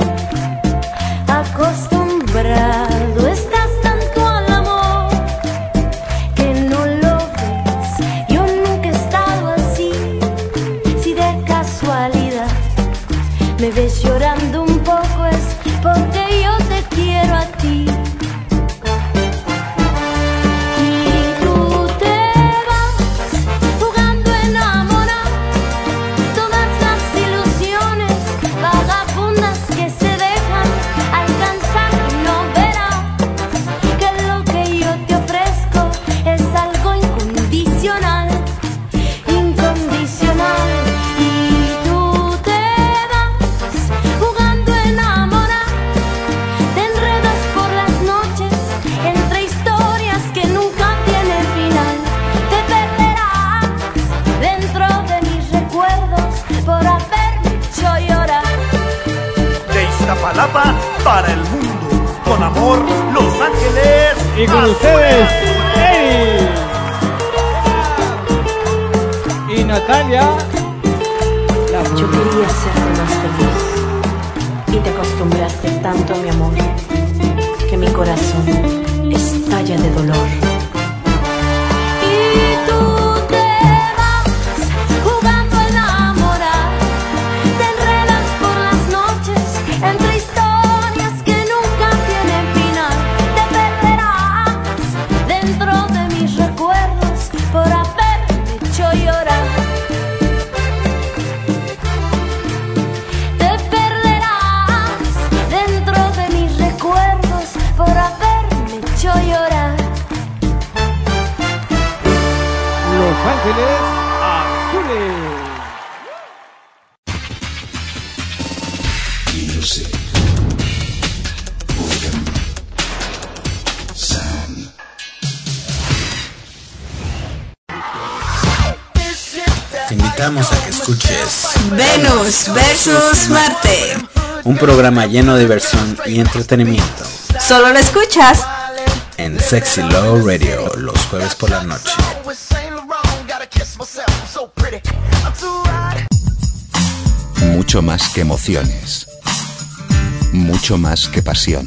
Acostumbrado estás tanto al amor que no lo ves. Yo nunca he estado así. Si de casualidad me ves llorando un poco es porque yo te quiero a ti. Y tú te vas jugando a enamorar. Todas las ilusiones vagabundas que se dejan alcanzar, y no verás que lo que yo te ofrezco es algo incondicional. Incondicional. Y tú te vas jugando a enamorar. Te enredas por las noches entre historias que nunca tienen final. Te perderás dentro de mis recuerdos por haberme hecho llorar. De Iztapalapa para el mundo, con amor, Los Ángeles. Y con ustedes, Eri y Natalia. Yo quería hacerte más feliz y te acostumbraste tanto a mi amor que mi corazón estalla de dolor. Y tú te vas jugando a enamorar. Te enredas por las noches entre historias que nunca tienen final. Te perderás dentro de mis recuerdos por haberme hecho llorar. Te perderás dentro de mis recuerdos por haberme hecho llorar. Los Ángeles Azules. Music. Rhythm. Sound. Te invitamos a que escuches Venus versus Marte. un programa lleno de diversión y entretenimiento Solo lo escuchas en Sexy Love Radio los jueves por la noche. Mucho más que emociones. Mucho más que pasión.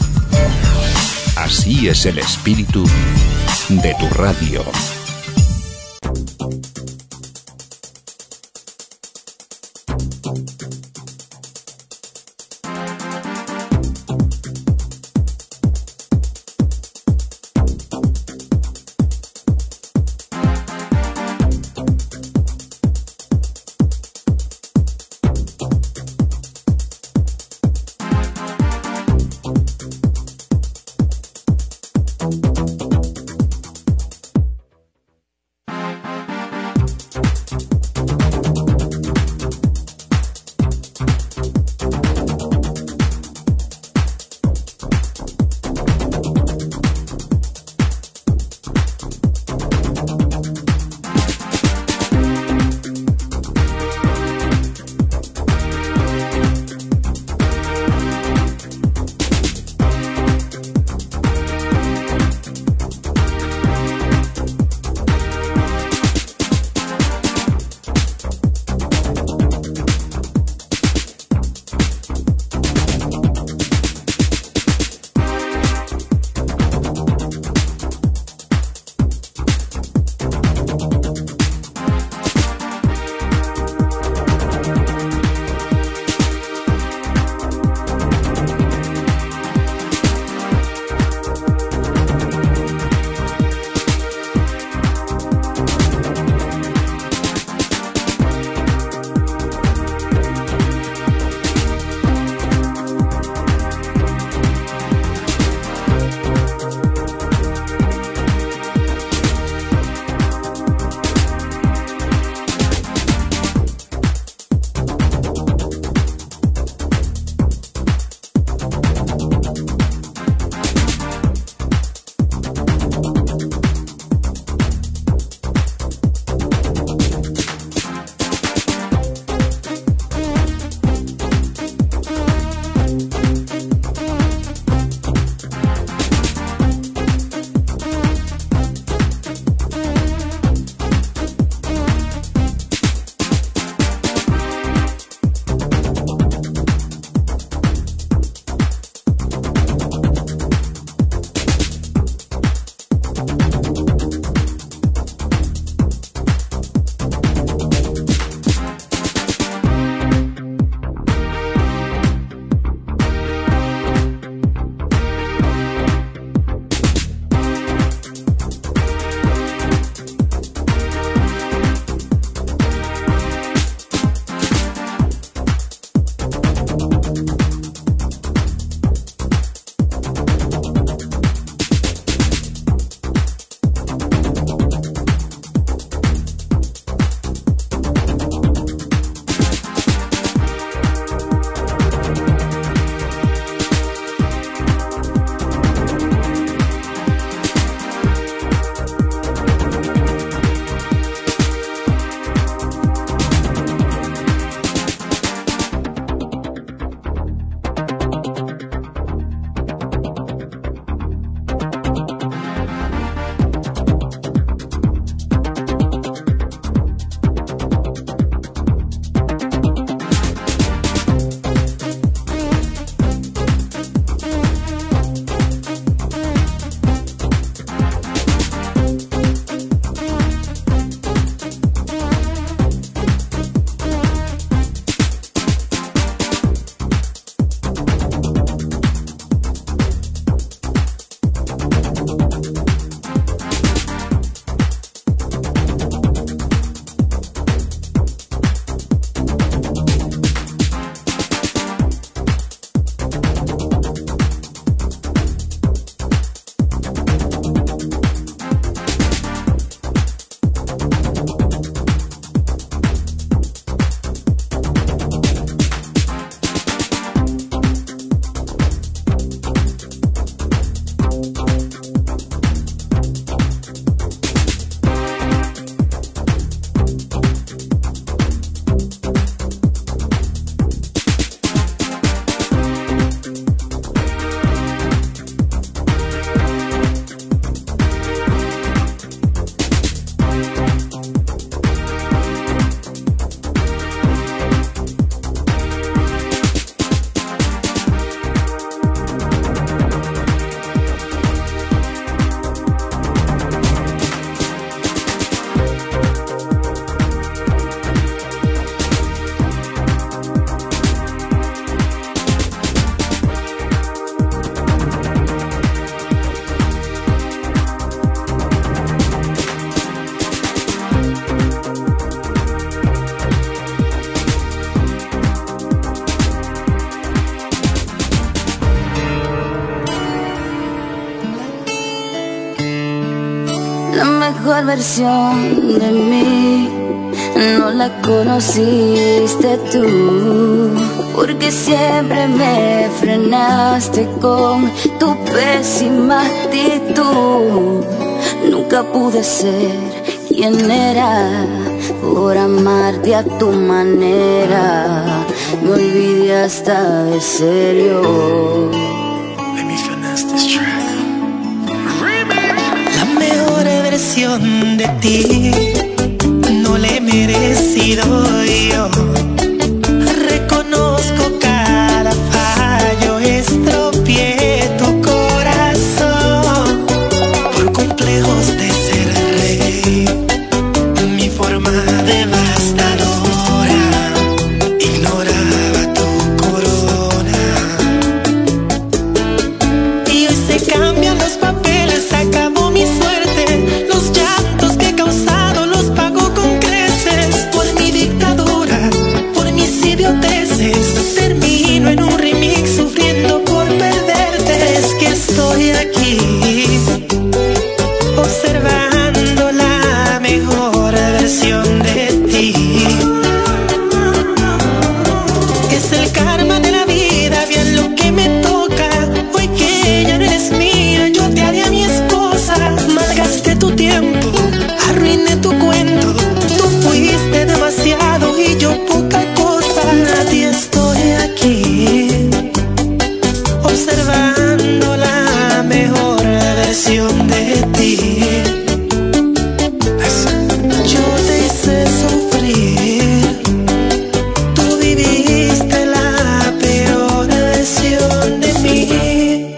Así es el espíritu de tu radio. mejor versión de mí no la conociste tú, porque siempre me frenaste con tu pésima actitud. Nunca pude ser quien era por amarte a tu manera. Me olvidé hasta de serio. Let me finesse this track. La mejor versión de ti no la he merecido yo. Reconozco cada fallo, estropeé tu corazón por complejos de ser rey. Mi forma devastadora ignoraba tu corona. Y hoy se cambian los papeles, acabó mi suerte. Los llantos que he causado los pago con creces. Por mi dictadura, por mis idioteces, termino en un remix sufriendo por perderte. Es que estoy aquí observando la mejor versión de ti. Es el karma de la vida, bien lo que me toca. Hoy que ya no eres mía, yo te haré a mi esposa. Malgasté tu tiempo, arruiné tu cuento. Tú fuiste demasiado y yo poca cosa. Nadie estoy aquí observando la mejor versión de ti. Yo te hice sufrir, tú viviste la peor versión de mí.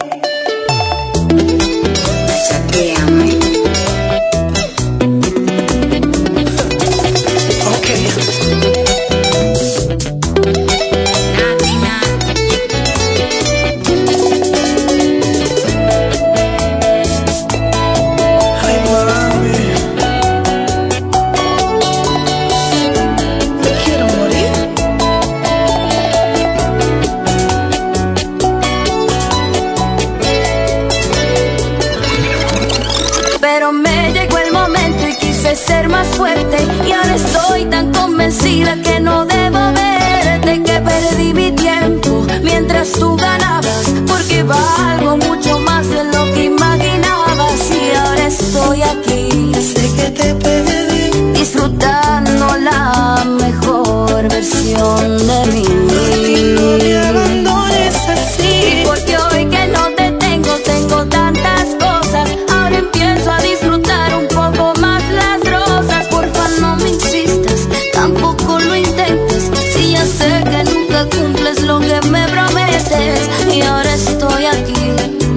Chateame. Okay. Ay, mami, me quiero morir. Pero me llegó el momento y quise ser más fuerte. Y ahora estoy tan convencida que no debo verte, que perdí mi tiempo mientras tú ganabas, porque valgo mucho más de lo que imaginabas. Y ahora estoy aquí, Sé que te perdí. disfrutando la mejor versión de mí. No me abandones Y así. porque hoy que no te tengo, tengo tantas cosas. Ahora empiezo a disfrutar un poco más las rosas. Porfa, no me insistas, tampoco lo intentes. Si ya sé que nunca cumples lo que me prometes. Y ahora estoy aquí,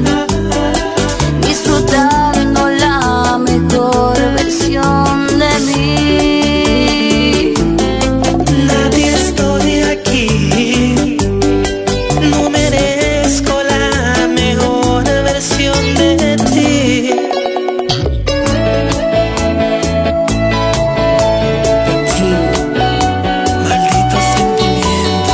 disfrutando la mejor versión de mí. Nadie estoy aquí. No merezco la mejor versión de ti. Maldito sentimiento.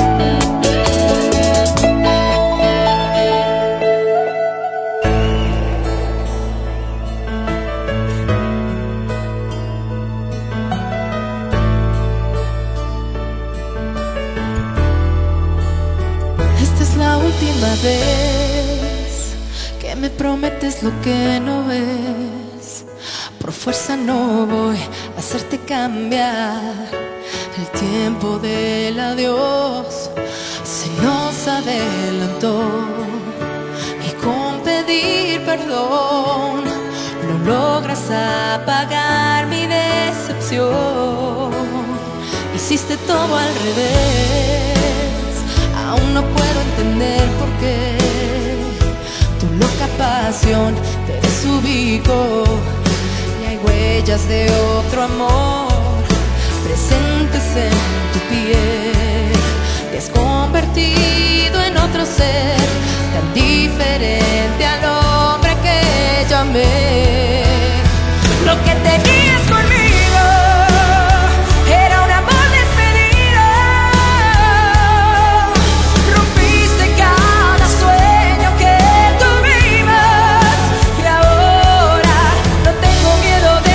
Esta es la última vez que me prometes lo que no ves. Por fuerza no voy a hacerte cambiar. El tiempo del adiós se nos adelantó. Y con pedir perdón no logras apagar mi decepción. Hiciste todo al revés. Aún no puedo entender por qué tu loca pasión te desubicó. Y hay huellas de otro amor presentes en tu piel. Te has convertido en otro ser tan diferente al hombre que yo amé. Lo que tenías conmigo era un amor despedido. Rompiste cada sueño que tuvimos. Y ahora no tengo miedo de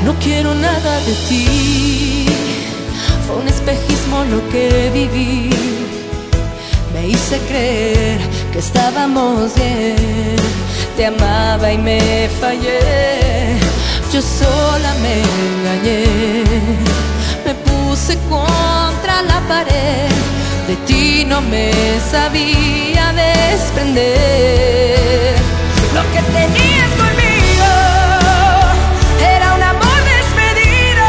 no quiero nada de ti. Fue un espejismo lo que viví. Me hice creer que estábamos bien. Te amaba y me fallé. Yo sola me engañé. Me puse contra la pared. De ti no me sabía desprender. Lo que tenías conmigo era un amor despedido.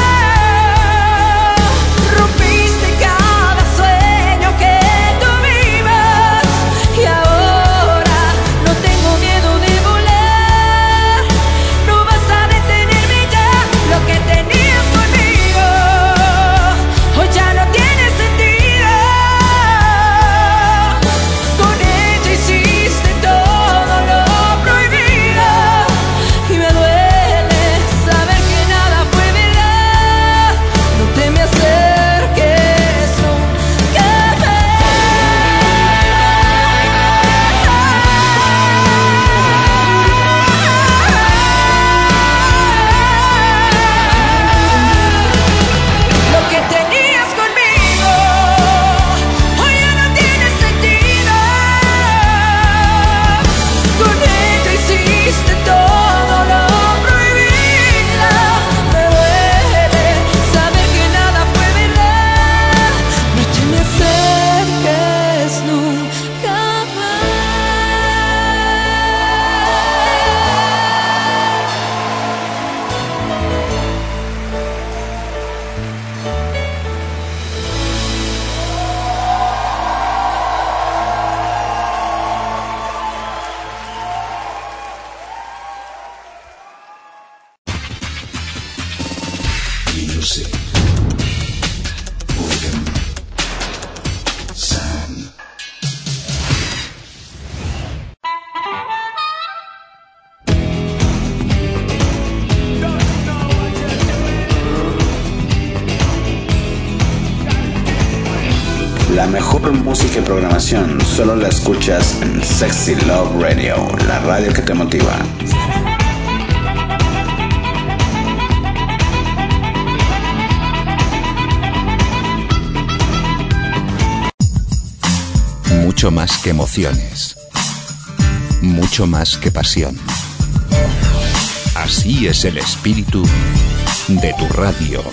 Rompiste cada sueño que tuvimos. Y ahora no tengo miedo de volar. No vas a detenerme ya. Lo que tenías conmigo hoy ya no tiene sentido. Con ella hiciste todo lo prohibido. Y me duele saber que nada fue verdad. No te me acerques nunca Lo que tenías conmigo hoy ya no tiene sentido. Con ella hiciste todo lo prohibido. Me duele saber que nada fue verdad. No te me acerques nunca Music. Rhythm. Sound. La mejor música y programación solo la escuchas en Sexy Love Radio, la radio que te motiva. Mucho más que emociones. Mucho más que pasión. Así es el espíritu de tu radio.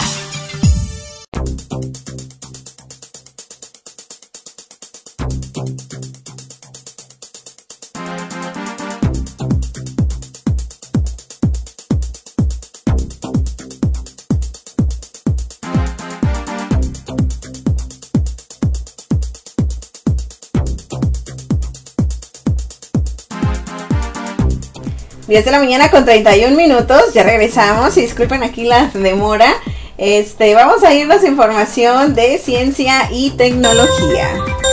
Diez de la mañana con 31 minutos, ya regresamos y disculpen aquí la demora. Vamos a irnos a información de ciencia y tecnología.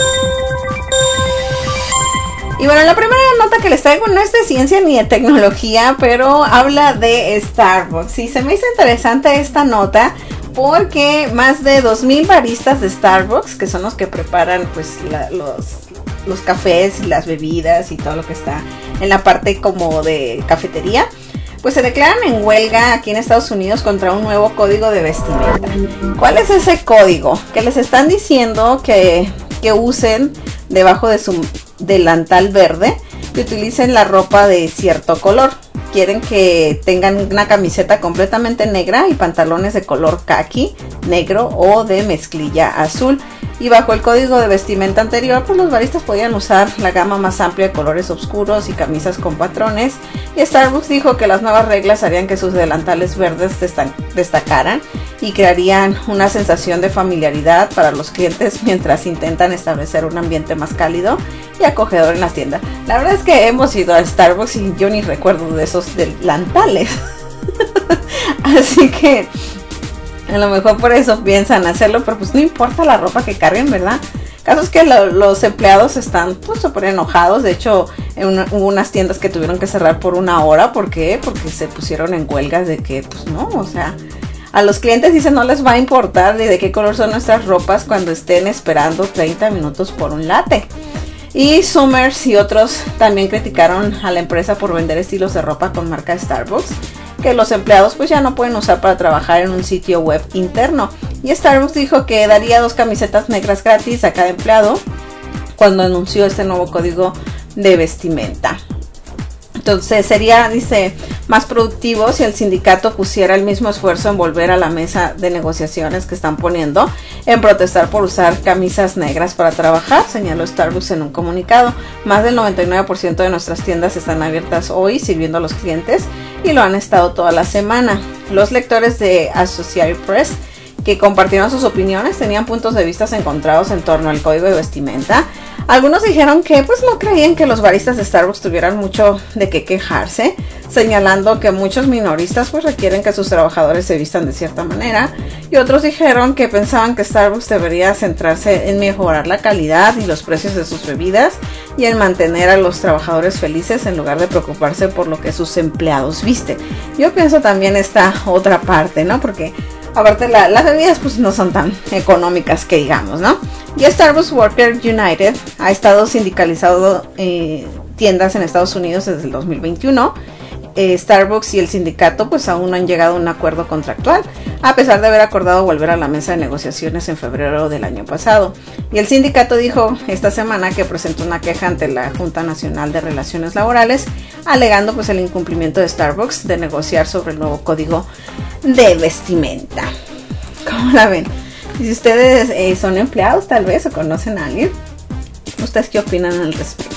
Y bueno, la primera nota que les traigo no es de ciencia ni de tecnología, pero habla de Starbucks. Y se me hizo interesante esta nota porque más de 2,000 baristas de Starbucks, que son los que preparan pues los cafés y las bebidas y todo lo que está en la parte como de cafetería, pues se declaran en huelga aquí en Estados Unidos contra un nuevo código de vestimenta. ¿Cuál es ese código? Que les están diciendo que usen debajo de su delantal verde, que utilicen la ropa de cierto color. Quieren que tengan una camiseta completamente negra y pantalones de color caqui, negro o de mezclilla azul. Y bajo el código de vestimenta anterior, pues los baristas podían usar la gama más amplia de colores oscuros y camisas con patrones. Y Starbucks dijo que las nuevas reglas harían que sus delantales verdes destacaran y crearían una sensación de familiaridad para los clientes mientras intentan establecer un ambiente más cálido y acogedor en las tiendas. La verdad es que hemos ido a Starbucks y yo ni recuerdo de esos delantales. Así que a lo mejor por eso piensan hacerlo, pero pues no importa la ropa que carguen, ¿verdad? Caso es que los empleados están pues súper enojados. De hecho, hubo unas tiendas que tuvieron que cerrar por 1 hora. ¿Por qué? Porque se pusieron en huelgas de que, pues no, o sea, a los clientes dicen no les va a importar ni de qué color son nuestras ropas cuando estén esperando 30 minutos por un latte. Y Summers y otros también criticaron a la empresa por vender estilos de ropa con marca Starbucks. que los empleados pues ya no pueden usar para trabajar en un sitio web interno. Y Starbucks dijo que daría 2 camisetas negras gratis a cada empleado cuando anunció este nuevo código de vestimenta. Entonces sería, dice, más productivo si el sindicato pusiera el mismo esfuerzo en volver a la mesa de negociaciones que están poniendo en protestar por usar camisas negras para trabajar, señaló Starbucks en un comunicado. Más del 99% de nuestras tiendas están abiertas hoy sirviendo a los clientes y lo han estado toda la semana. Los lectores de Associated Press que compartieron sus opiniones tenían puntos de vista encontrados en torno al código de vestimenta. Algunos dijeron que pues no creían que los baristas de Starbucks tuvieran mucho de qué quejarse, señalando que muchos minoristas pues requieren que sus trabajadores se vistan de cierta manera, y otros dijeron que pensaban que Starbucks debería centrarse en mejorar la calidad y los precios de sus bebidas y en mantener a los trabajadores felices en lugar de preocuparse por lo que sus empleados visten. Yo pienso también esta otra parte, ¿no? Porque aparte las bebidas pues no son tan económicas que digamos, ¿no? Y Starbucks Workers United ha estado sindicalizado tiendas en Estados Unidos desde el 2021. Starbucks y el sindicato pues aún no han llegado a un acuerdo contractual, a pesar de haber acordado volver a la mesa de negociaciones en febrero del año pasado. Y el sindicato dijo esta semana que presentó una queja ante la Junta Nacional de Relaciones Laborales, alegando pues el incumplimiento de Starbucks de negociar sobre el nuevo código de vestimenta. ¿Cómo la ven? Si ustedes son empleados tal vez o conocen a alguien, ¿ustedes qué opinan al respecto?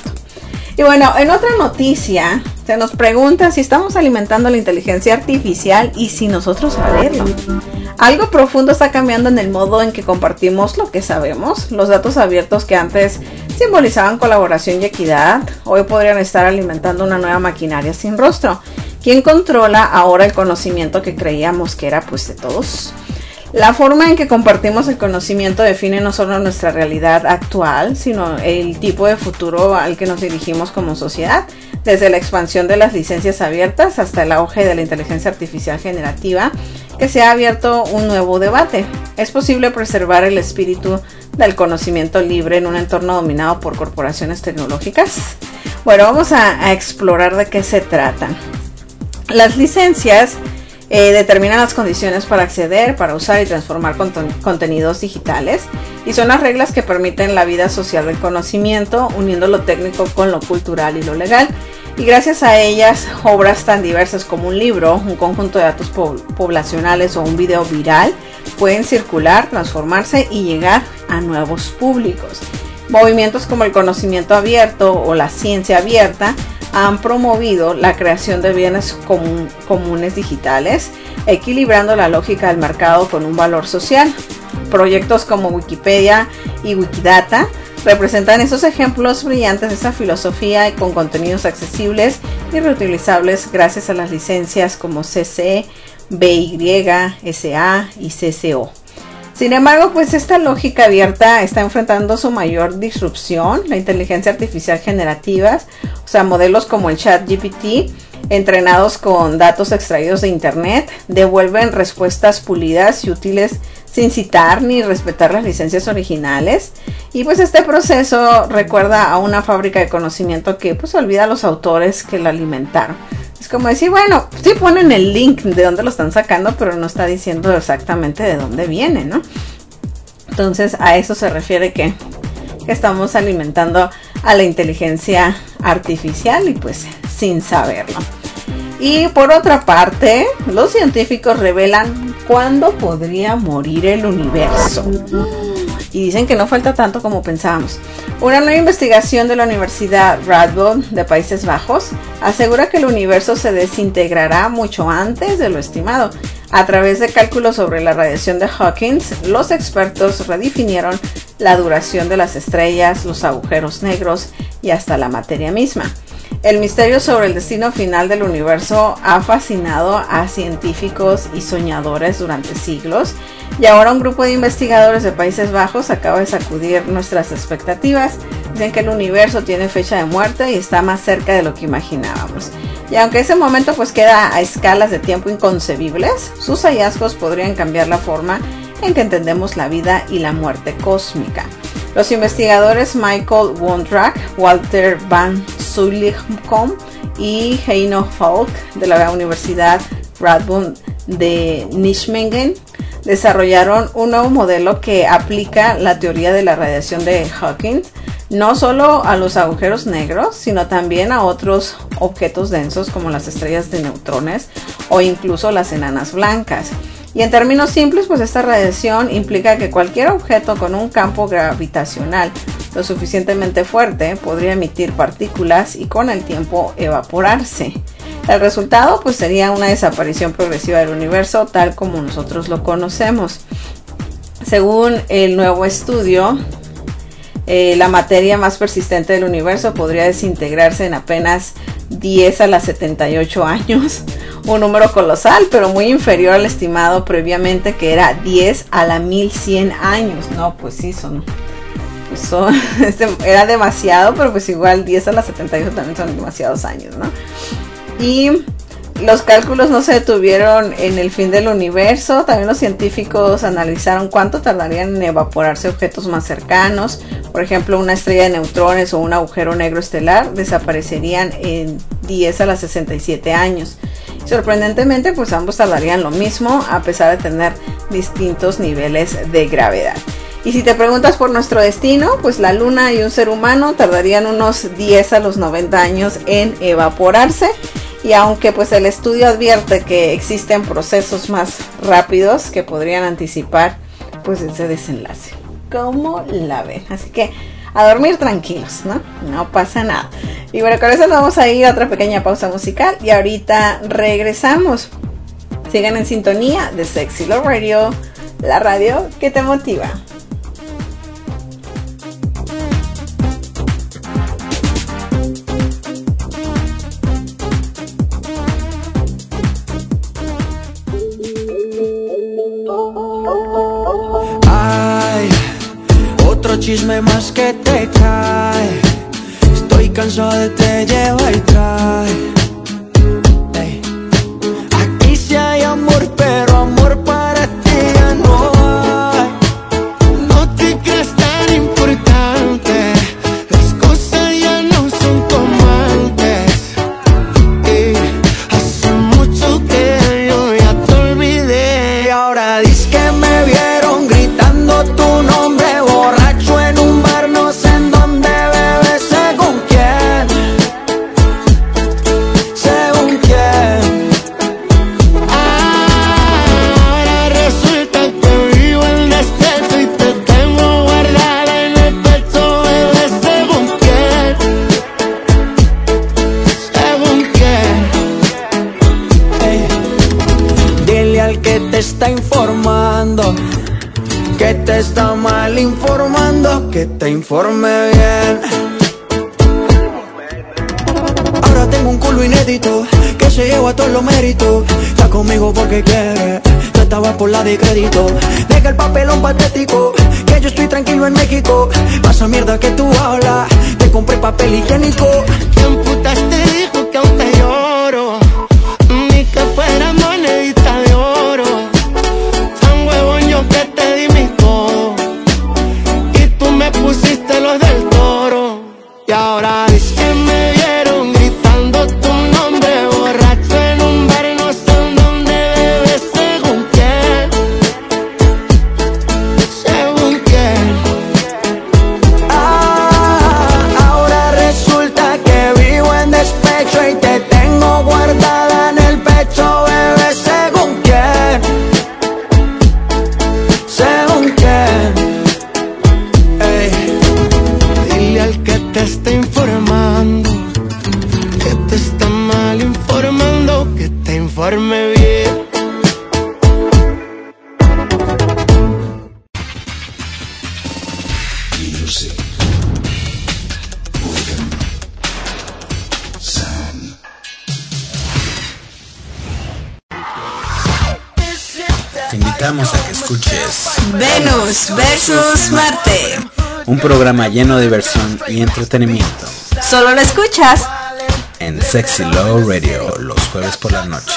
Y bueno, en otra noticia se nos pregunta si estamos alimentando la inteligencia artificial y si nosotros saberlo. Algo profundo está cambiando en el modo en que compartimos lo que sabemos. Los datos abiertos que antes simbolizaban colaboración y equidad, hoy podrían estar alimentando una nueva maquinaria sin rostro. ¿Quién controla ahora el conocimiento que creíamos que era pues de todos? La forma en que compartimos el conocimiento define no solo nuestra realidad actual, sino el tipo de futuro al que nos dirigimos como sociedad, desde la expansión de las licencias abiertas hasta el auge de la inteligencia artificial generativa, que se ha abierto un nuevo debate. ¿Es posible preservar el espíritu del conocimiento libre en un entorno dominado por corporaciones tecnológicas? Bueno, vamos a explorar de qué se trata. Las licencias determinan las condiciones para acceder, para usar y transformar contenidos digitales, y son las reglas que permiten la vida social del conocimiento, uniendo lo técnico con lo cultural y lo legal. Y gracias a ellas, obras tan diversas como un libro, un conjunto de datos poblacionales o un video viral pueden circular, transformarse y llegar a nuevos públicos. Movimientos como el conocimiento abierto o la ciencia abierta han promovido la creación de bienes comunes digitales, equilibrando la lógica del mercado con un valor social. Proyectos como Wikipedia y Wikidata representan esos ejemplos brillantes de esta filosofía y con contenidos accesibles y reutilizables gracias a las licencias como CC, BY, SA y CCO. Sin embargo, pues esta lógica abierta está enfrentando su mayor disrupción. La inteligencia artificial generativa, o sea, modelos como el ChatGPT, entrenados con datos extraídos de Internet, devuelven respuestas pulidas y útiles sin citar ni respetar las licencias originales. Y pues este proceso recuerda a una fábrica de conocimiento que pues olvida a los autores que la alimentaron. Es como decir, bueno, sí ponen el link de dónde lo están sacando, pero no está diciendo exactamente de dónde viene, ¿no? Entonces a eso se refiere que estamos alimentando a la inteligencia artificial y pues sin saberlo. Y por otra parte, los científicos revelan cuándo podría morir el universo. Y dicen que no falta tanto como pensábamos. Una nueva investigación de la Universidad Radboud de Países Bajos asegura que el universo se desintegrará mucho antes de lo estimado. A través de cálculos sobre la radiación de Hawking, los expertos redefinieron la duración de las estrellas, los agujeros negros y hasta la materia misma. El misterio sobre el destino final del universo ha fascinado a científicos y soñadores durante siglos, y ahora un grupo de investigadores de Países Bajos acaba de sacudir nuestras expectativas. Dicen que el universo tiene fecha de muerte y está más cerca de lo que imaginábamos. Y aunque ese momento pues queda a escalas de tiempo inconcebibles, sus hallazgos podrían cambiar la forma en que entendemos la vida y la muerte cósmica. Los investigadores Michael Wondrak, Walter van Zuilichem y Heino Falk de la Universidad Radboud de Nijmegen desarrollaron un nuevo modelo que aplica la teoría de la radiación de Hawking no solo a los agujeros negros, sino también a otros objetos densos como las estrellas de neutrones o incluso las enanas blancas. Y en términos simples, pues esta radiación implica que cualquier objeto con un campo gravitacional lo suficientemente fuerte podría emitir partículas y con el tiempo evaporarse. El resultado pues sería una desaparición progresiva del universo tal como nosotros lo conocemos. Según el nuevo estudio, la materia más persistente del universo podría desintegrarse en apenas 10 a la 78 años, un número colosal, pero muy inferior al estimado previamente, que era 10 a la 1100 años. No, pues sí, era demasiado, pero pues igual 10 a la 78 también son demasiados años, ¿no? Y los cálculos no se detuvieron en el fin del universo. También los científicos analizaron cuánto tardarían en evaporarse objetos más cercanos. Por ejemplo, una estrella de neutrones o un agujero negro estelar desaparecerían en 10 a la 67 años. Sorprendentemente, pues ambos tardarían lo mismo a pesar de tener distintos niveles de gravedad. Y si te preguntas por nuestro destino, pues la Luna y un ser humano tardarían unos 10 a los 90 años en evaporarse. Y aunque pues el estudio advierte que existen procesos más rápidos que podrían anticipar pues ese desenlace. ¿Cómo la ven? Así que a dormir tranquilos, ¿no? No pasa nada. Y bueno, con eso nos vamos a ir a otra pequeña pausa musical y ahorita regresamos. Sigan en sintonía de Sexy Love Radio, la radio que te motiva. Chisme más que te cae. Estoy cansado de te lleva y trae. Ey. Aquí sí hay amor, pero amor para ti ya no hay. No te creas tan importante. Las cosas ya no son como antes. Y hace mucho que yo ya te olvidé. Y ahora dices que me vieron gritando tu nombre. Está informando, que te está mal informando, que te informe bien. Ahora tengo un culo inédito, que se lleva todos los méritos. Está conmigo porque quiere, tú estabas por la de crédito. Deja el papelón patético, que yo estoy tranquilo en México. Pasa mierda que tú hablas, te compré papel higiénico. ¿Quién putas te dijo que aún te lloro? Ni que fuera monedita de oro. Que te di mi todo y tú me pusiste los del toro. Y ahora dices que me vieron gritando tu nombre borracho en un bar, no sé en dónde bebes, según quién, según quién. Ahora resulta que vivo en despecho y te tengo guardada en el pecho, bebé, según quién. Te está informando, que te está mal informando, que te informe bien. Music. Rhythm. Sound. Te invitamos a que escuches Venus versus Marte, un programa lleno de diversión y entretenimiento. Solo lo escuchas en Sexy Love Radio los jueves por la noche.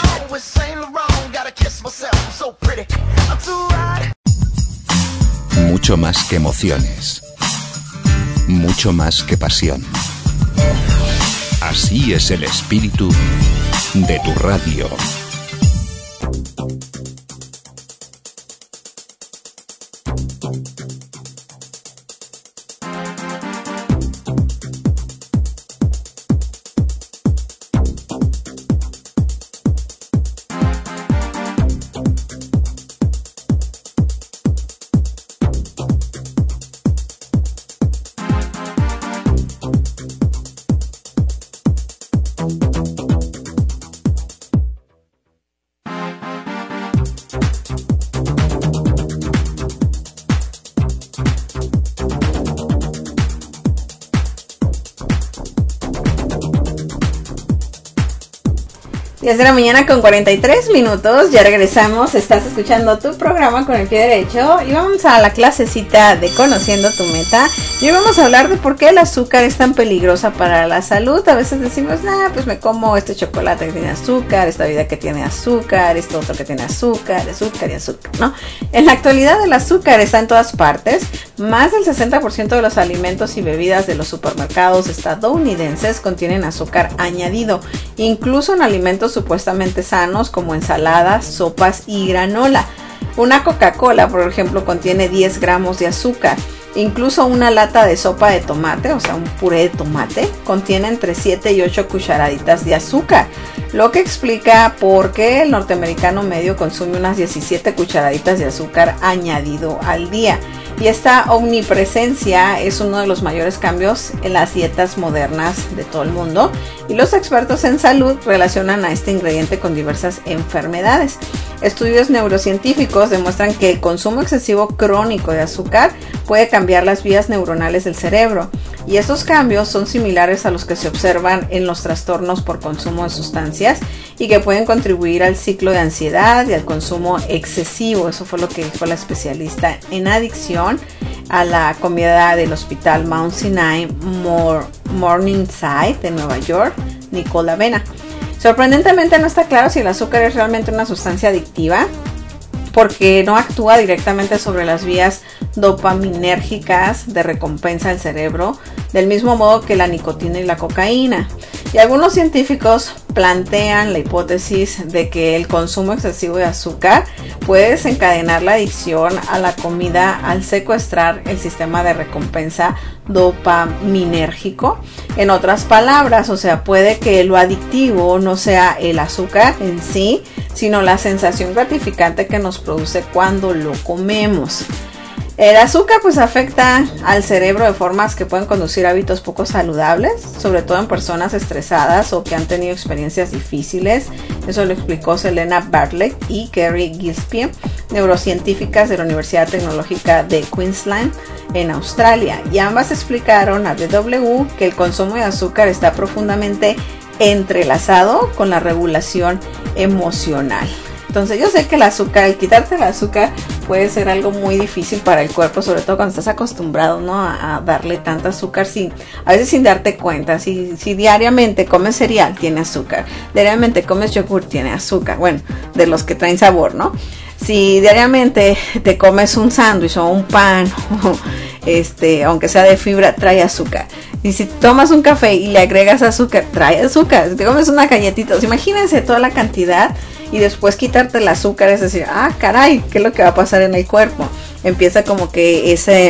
Mucho más que emociones. Mucho más que pasión. Así es el espíritu de tu radio. 10 de la mañana con 43 minutos, ya regresamos, estás escuchando tu programa Con el Pie Derecho y vamos a la clasecita de Conociendo tu Meta y hoy vamos a hablar de por qué el azúcar es tan peligrosa para la salud. A veces decimos, pues me como este chocolate que tiene azúcar, esta bebida que tiene azúcar, esto otro que tiene azúcar, azúcar y azúcar, ¿no? En la actualidad el azúcar está en todas partes, más del 60% de los alimentos y bebidas de los supermercados estadounidenses contienen azúcar añadido, incluso en alimentos supuestamente sanos como ensaladas, sopas y granola. Una Coca-Cola, por ejemplo, contiene 10 gramos de azúcar. Incluso una lata de sopa de tomate, o sea, un puré de tomate, contiene entre 7 y 8 cucharaditas de azúcar, lo que explica por qué el norteamericano medio consume unas 17 cucharaditas de azúcar añadido al día. Y esta omnipresencia es uno de los mayores cambios en las dietas modernas de todo el mundo. Y los expertos en salud relacionan a este ingrediente con diversas enfermedades. Estudios neurocientíficos demuestran que el consumo excesivo crónico de azúcar puede cambiar las vías neuronales del cerebro. Y estos cambios son similares a los que se observan en los trastornos por consumo de sustancias y que pueden contribuir al ciclo de ansiedad y al consumo excesivo. Eso fue lo que dijo la especialista en adicción a la comida del Hospital Mount Sinai Morningside de Nueva York, Nicole Avena. Sorprendentemente no está claro si el azúcar es realmente una sustancia adictiva, porque no actúa directamente sobre las vías dopaminérgicas de recompensa del cerebro, del mismo modo que la nicotina y la cocaína. Y algunos científicos plantean la hipótesis de que el consumo excesivo de azúcar puede desencadenar la adicción a la comida al secuestrar el sistema de recompensa dopaminérgico. En otras palabras, o sea, puede que lo adictivo no sea el azúcar en sí, sino la sensación gratificante que nos produce cuando lo comemos. El azúcar pues afecta al cerebro de formas que pueden conducir a hábitos poco saludables, sobre todo en personas estresadas o que han tenido experiencias difíciles. Eso lo explicó Selena Bartlett y Kerry Gillespie, neurocientíficas de la Universidad Tecnológica de Queensland en Australia. Y ambas explicaron a DW que el consumo de azúcar está profundamente entrelazado con la regulación emocional. Entonces yo sé que el azúcar, el quitarte el azúcar puede ser algo muy difícil para el cuerpo, sobre todo cuando estás acostumbrado, ¿no?, a darle tanta azúcar a veces sin darte cuenta. Si diariamente comes cereal, tiene azúcar. Diariamente comes yogur, tiene azúcar. Bueno, de los que traen sabor, ¿no? Si diariamente te comes un sándwich o un pan, aunque sea de fibra, trae azúcar. Y si tomas un café y le agregas azúcar, trae azúcar. Si te comes una galletita, imagínense toda la cantidad. Y después quitarte el azúcar, es decir, caray, ¿qué es lo que va a pasar en el cuerpo? Empieza como que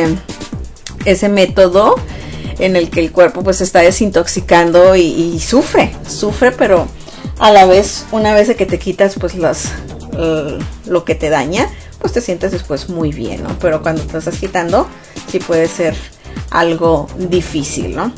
ese método en el que el cuerpo pues está desintoxicando y sufre, pero a la vez, una vez de que te quitas pues lo que te daña, pues te sientes después muy bien, ¿no? Pero cuando te estás quitando, sí puede ser algo difícil, ¿no?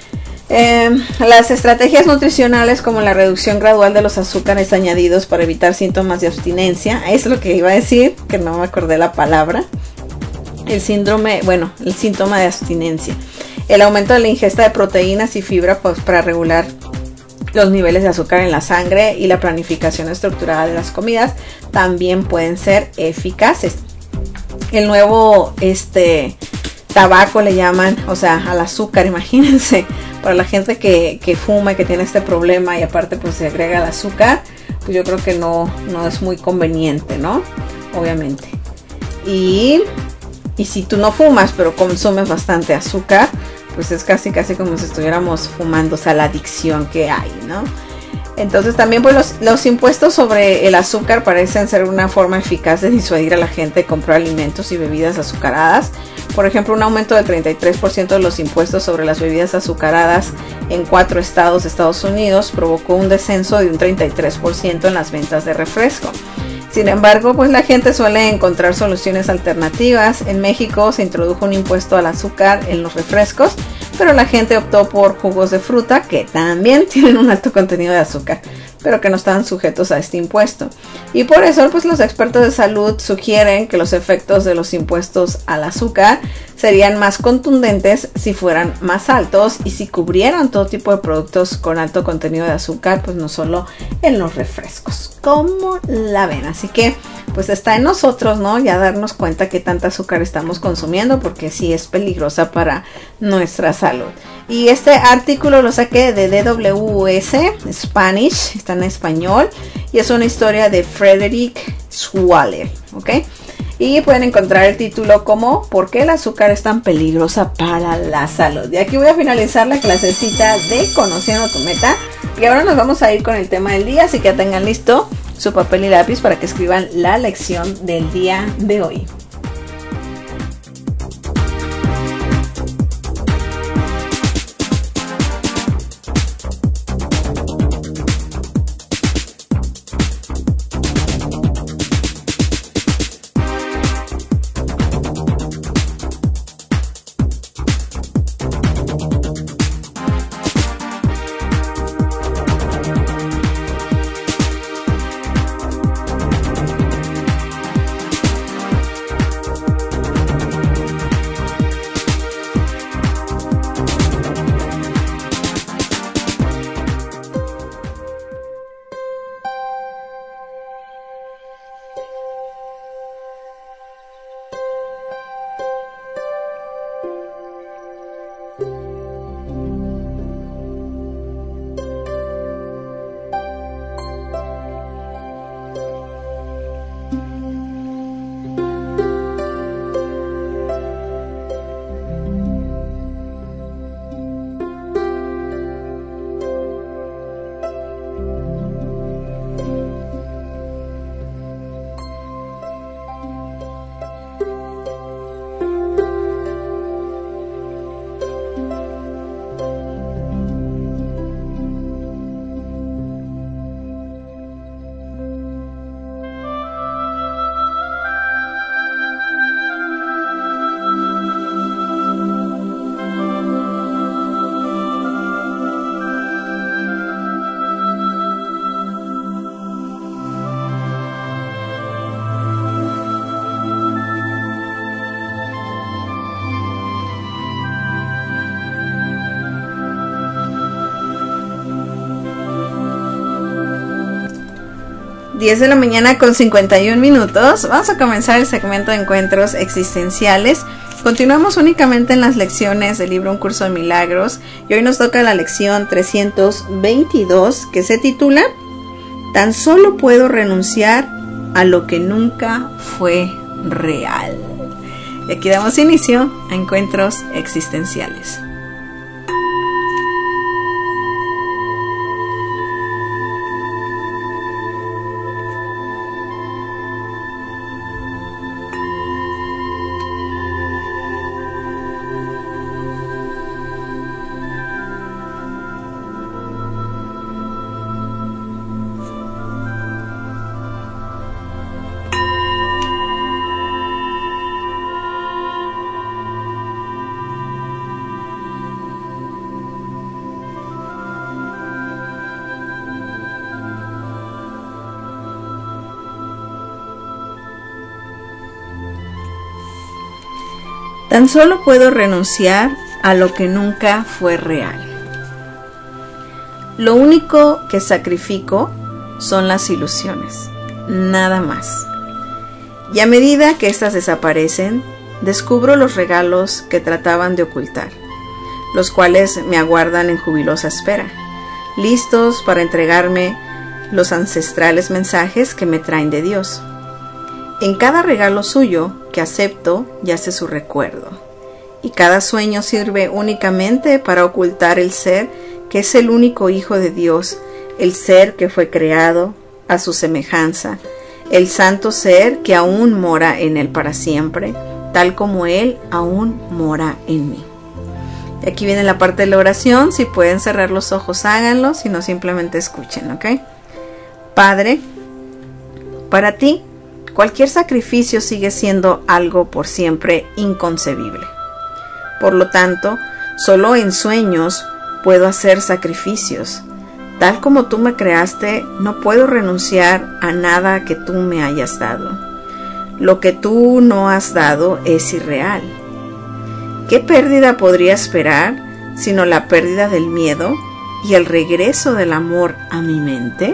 Las estrategias nutricionales como la reducción gradual de los azúcares añadidos para evitar síntomas de abstinencia, es lo que iba a decir, que no me acordé la palabra, el síntoma de abstinencia, el aumento de la ingesta de proteínas y fibra pues, para regular los niveles de azúcar en la sangre y la planificación estructurada de las comidas también pueden ser eficaces. El nuevo tabaco le llaman, o sea, al azúcar, imagínense, para la gente que fuma y que tiene este problema y aparte pues se agrega el azúcar, pues yo creo que no es muy conveniente, ¿no? Obviamente. Y si tú no fumas pero consumes bastante azúcar, pues es casi como si estuviéramos fumando, o sea, la adicción que hay, ¿no? Entonces también pues los impuestos sobre el azúcar parecen ser una forma eficaz de disuadir a la gente de comprar alimentos y bebidas azucaradas. Por ejemplo, un aumento del 33% de los impuestos sobre las bebidas azucaradas en 4 estados de Estados Unidos provocó un descenso de un 33% en las ventas de refresco. Sin embargo, pues la gente suele encontrar soluciones alternativas. En México se introdujo un impuesto al azúcar en los refrescos, pero la gente optó por jugos de fruta que también tienen un alto contenido de azúcar, pero que no están sujetos a este impuesto. Y por eso pues los expertos de salud sugieren que los efectos de los impuestos al azúcar serían más contundentes si fueran más altos y si cubrieran todo tipo de productos con alto contenido de azúcar, pues no solo en los refrescos. ¿Cómo la ven? Así que pues está en nosotros, ¿no? Ya darnos cuenta que tanta azúcar estamos consumiendo, porque sí es peligrosa para nuestra salud. Y este artículo lo saqué de DWS Spanish, está en español, y es una historia de Frederick Schwaller, ¿ok? Y pueden encontrar el título como ¿Por qué el azúcar es tan peligrosa para la salud? Y aquí voy a finalizar la clasecita de Conociendo tu Meta. Y ahora nos vamos a ir con el tema del día, así que ya tengan listo su papel y lápiz para que escriban la lección del día de hoy. Diez de la mañana con 51 minutos. Vamos a comenzar el segmento de encuentros existenciales. Continuamos únicamente en las lecciones del libro Un Curso de Milagros. Y hoy nos toca la lección 322, que se titula Tan solo puedo renunciar a lo que nunca fue real. Y aquí damos inicio a encuentros existenciales. Tan solo puedo renunciar a lo que nunca fue real. Lo único que sacrifico son las ilusiones, nada más. Y a medida que éstas desaparecen, descubro los regalos que trataban de ocultar, los cuales me aguardan en jubilosa espera, listos para entregarme los ancestrales mensajes que me traen de Dios. En cada regalo suyo que acepto yace su recuerdo, y cada sueño sirve únicamente para ocultar el ser que es el único Hijo de Dios, el ser que fue creado a su semejanza, el santo ser que aún mora en él para siempre, tal como él aún mora en mí. Y aquí viene la parte de la oración. Si pueden cerrar los ojos, háganlo, si no simplemente escuchen, ¿ok? Padre, para ti cualquier sacrificio sigue siendo algo por siempre inconcebible. Por lo tanto, Solo en sueños puedo hacer sacrificios. Tal como tú me creaste, no puedo renunciar a nada que tú me hayas dado. Lo que tú no has dado es irreal. ¿Qué pérdida podría esperar sino la pérdida del miedo y el regreso del amor a mi mente?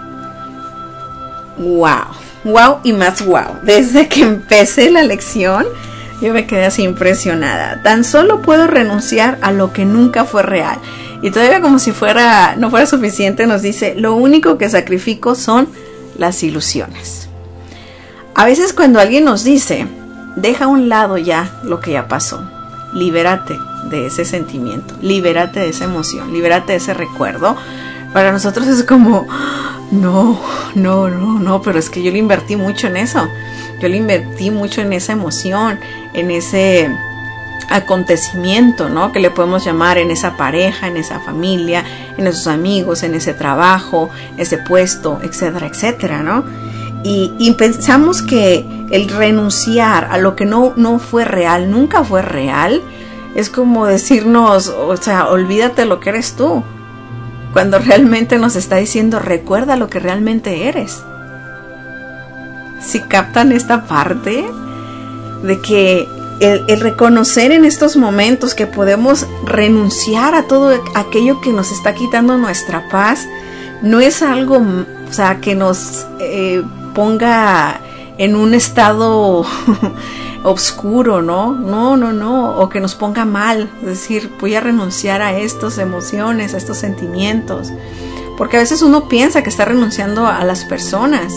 ¡Wow! ¡Wow! Y más wow. Desde que empecé la lección, yo me quedé así impresionada. Tan solo puedo renunciar a lo que nunca fue real. Y todavía como si no fuera suficiente, nos dice, lo único que sacrifico son las ilusiones. A veces cuando alguien nos dice, deja a un lado ya lo que ya pasó, libérate de ese sentimiento, libérate de esa emoción, libérate de ese recuerdo, para nosotros es como, no, pero es que yo le invertí mucho en eso, yo le invertí mucho en esa emoción, en ese acontecimiento, ¿no? Que le podemos llamar, en esa pareja, en esa familia, en esos amigos, en ese trabajo, ese puesto, etcétera, etcétera, ¿no? Y pensamos que el renunciar a lo que no fue real, nunca fue real, es como decirnos, o sea, olvídate lo que eres tú, cuando realmente nos está diciendo, recuerda lo que realmente eres. Si captan esta parte de que el reconocer en estos momentos que podemos renunciar a todo aquello que nos está quitando nuestra paz, no es algo, o sea, que nos ponga en un estado oscuro, ¿no? No, o que nos ponga mal, es decir, voy a renunciar a estas emociones, a estos sentimientos, porque a veces uno piensa que está renunciando a las personas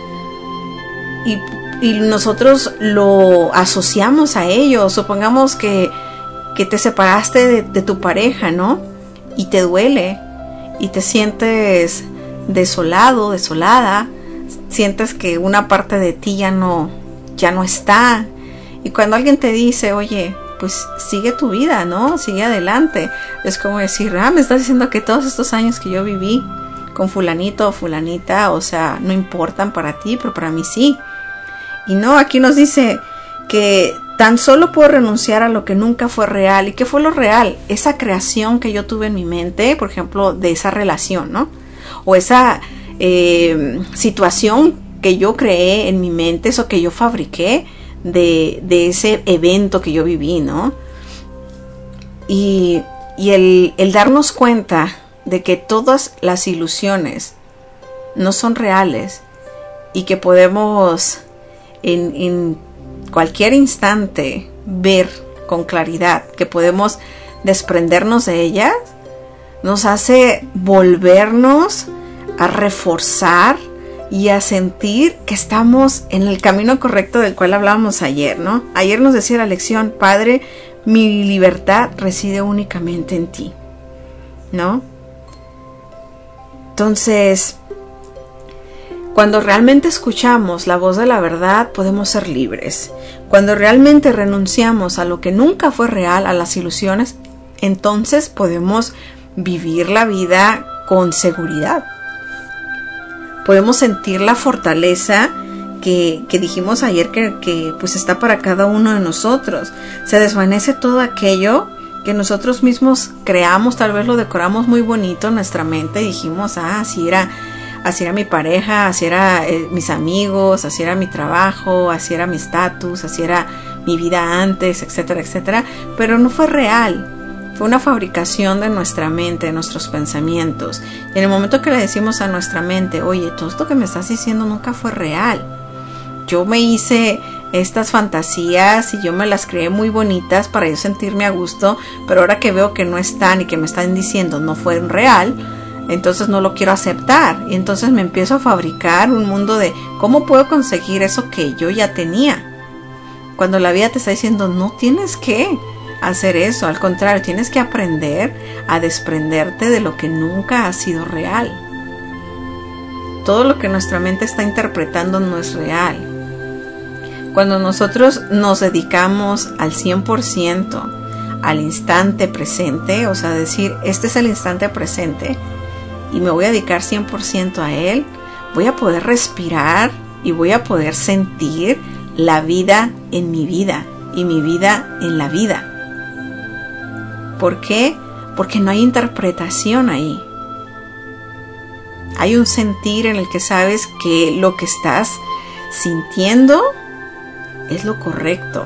y nosotros lo asociamos a ellos. Supongamos que te separaste de tu pareja, ¿no? Y te duele y te sientes desolado, desolada, sientes que una parte de ti ya no está. Y cuando alguien te dice, oye, pues sigue tu vida, ¿no? Sigue adelante. Es como decir, me estás diciendo que todos estos años que yo viví con fulanito o fulanita, o sea, no importan para ti, pero para mí sí. Y no, aquí nos dice que tan solo puedo renunciar a lo que nunca fue real. ¿Y qué fue lo real? Esa creación que yo tuve en mi mente, por ejemplo, de esa relación, ¿no? O esa situación que yo creé en mi mente, eso que yo fabriqué de ese evento que yo viví, ¿no? Y el darnos cuenta de que todas las ilusiones no son reales y que podemos en cualquier instante ver con claridad que podemos desprendernos de ellas, nos hace volvernos a reforzar y a sentir que estamos en el camino correcto del cual hablábamos ayer, ¿no? Ayer nos decía la lección, Padre, mi libertad reside únicamente en ti, ¿no? Entonces, cuando realmente escuchamos la voz de la verdad, podemos ser libres. Cuando realmente renunciamos a lo que nunca fue real, a las ilusiones, entonces podemos vivir la vida con seguridad. Podemos sentir la fortaleza que dijimos ayer que pues está para cada uno de nosotros. Se desvanece todo aquello que nosotros mismos creamos, tal vez lo decoramos muy bonito en nuestra mente y dijimos, así era mi pareja, así era mis amigos, así era mi trabajo, así era mi estatus, así era mi vida antes, etcétera, etcétera, pero no fue real. Fue una fabricación de nuestra mente, de nuestros pensamientos. Y en el momento que le decimos a nuestra mente, oye, todo esto que me estás diciendo nunca fue real. Yo me hice estas fantasías y yo me las creé muy bonitas para yo sentirme a gusto, pero ahora que veo que no están y que me están diciendo no fue real, entonces no lo quiero aceptar. Y entonces me empiezo a fabricar un mundo de cómo puedo conseguir eso que yo ya tenía. Cuando la vida te está diciendo no tienes que hacer eso, al contrario, tienes que aprender a desprenderte de lo que nunca ha sido real. Todo lo que nuestra mente está interpretando no es real. Cuando nosotros nos dedicamos al 100% al instante presente, o sea, decir, este es el instante presente y me voy a dedicar 100% a él, voy a poder respirar y voy a poder sentir la vida en mi vida y mi vida en la vida. ¿Por qué? Porque no hay interpretación ahí. Hay un sentir en el que sabes que lo que estás sintiendo es lo correcto.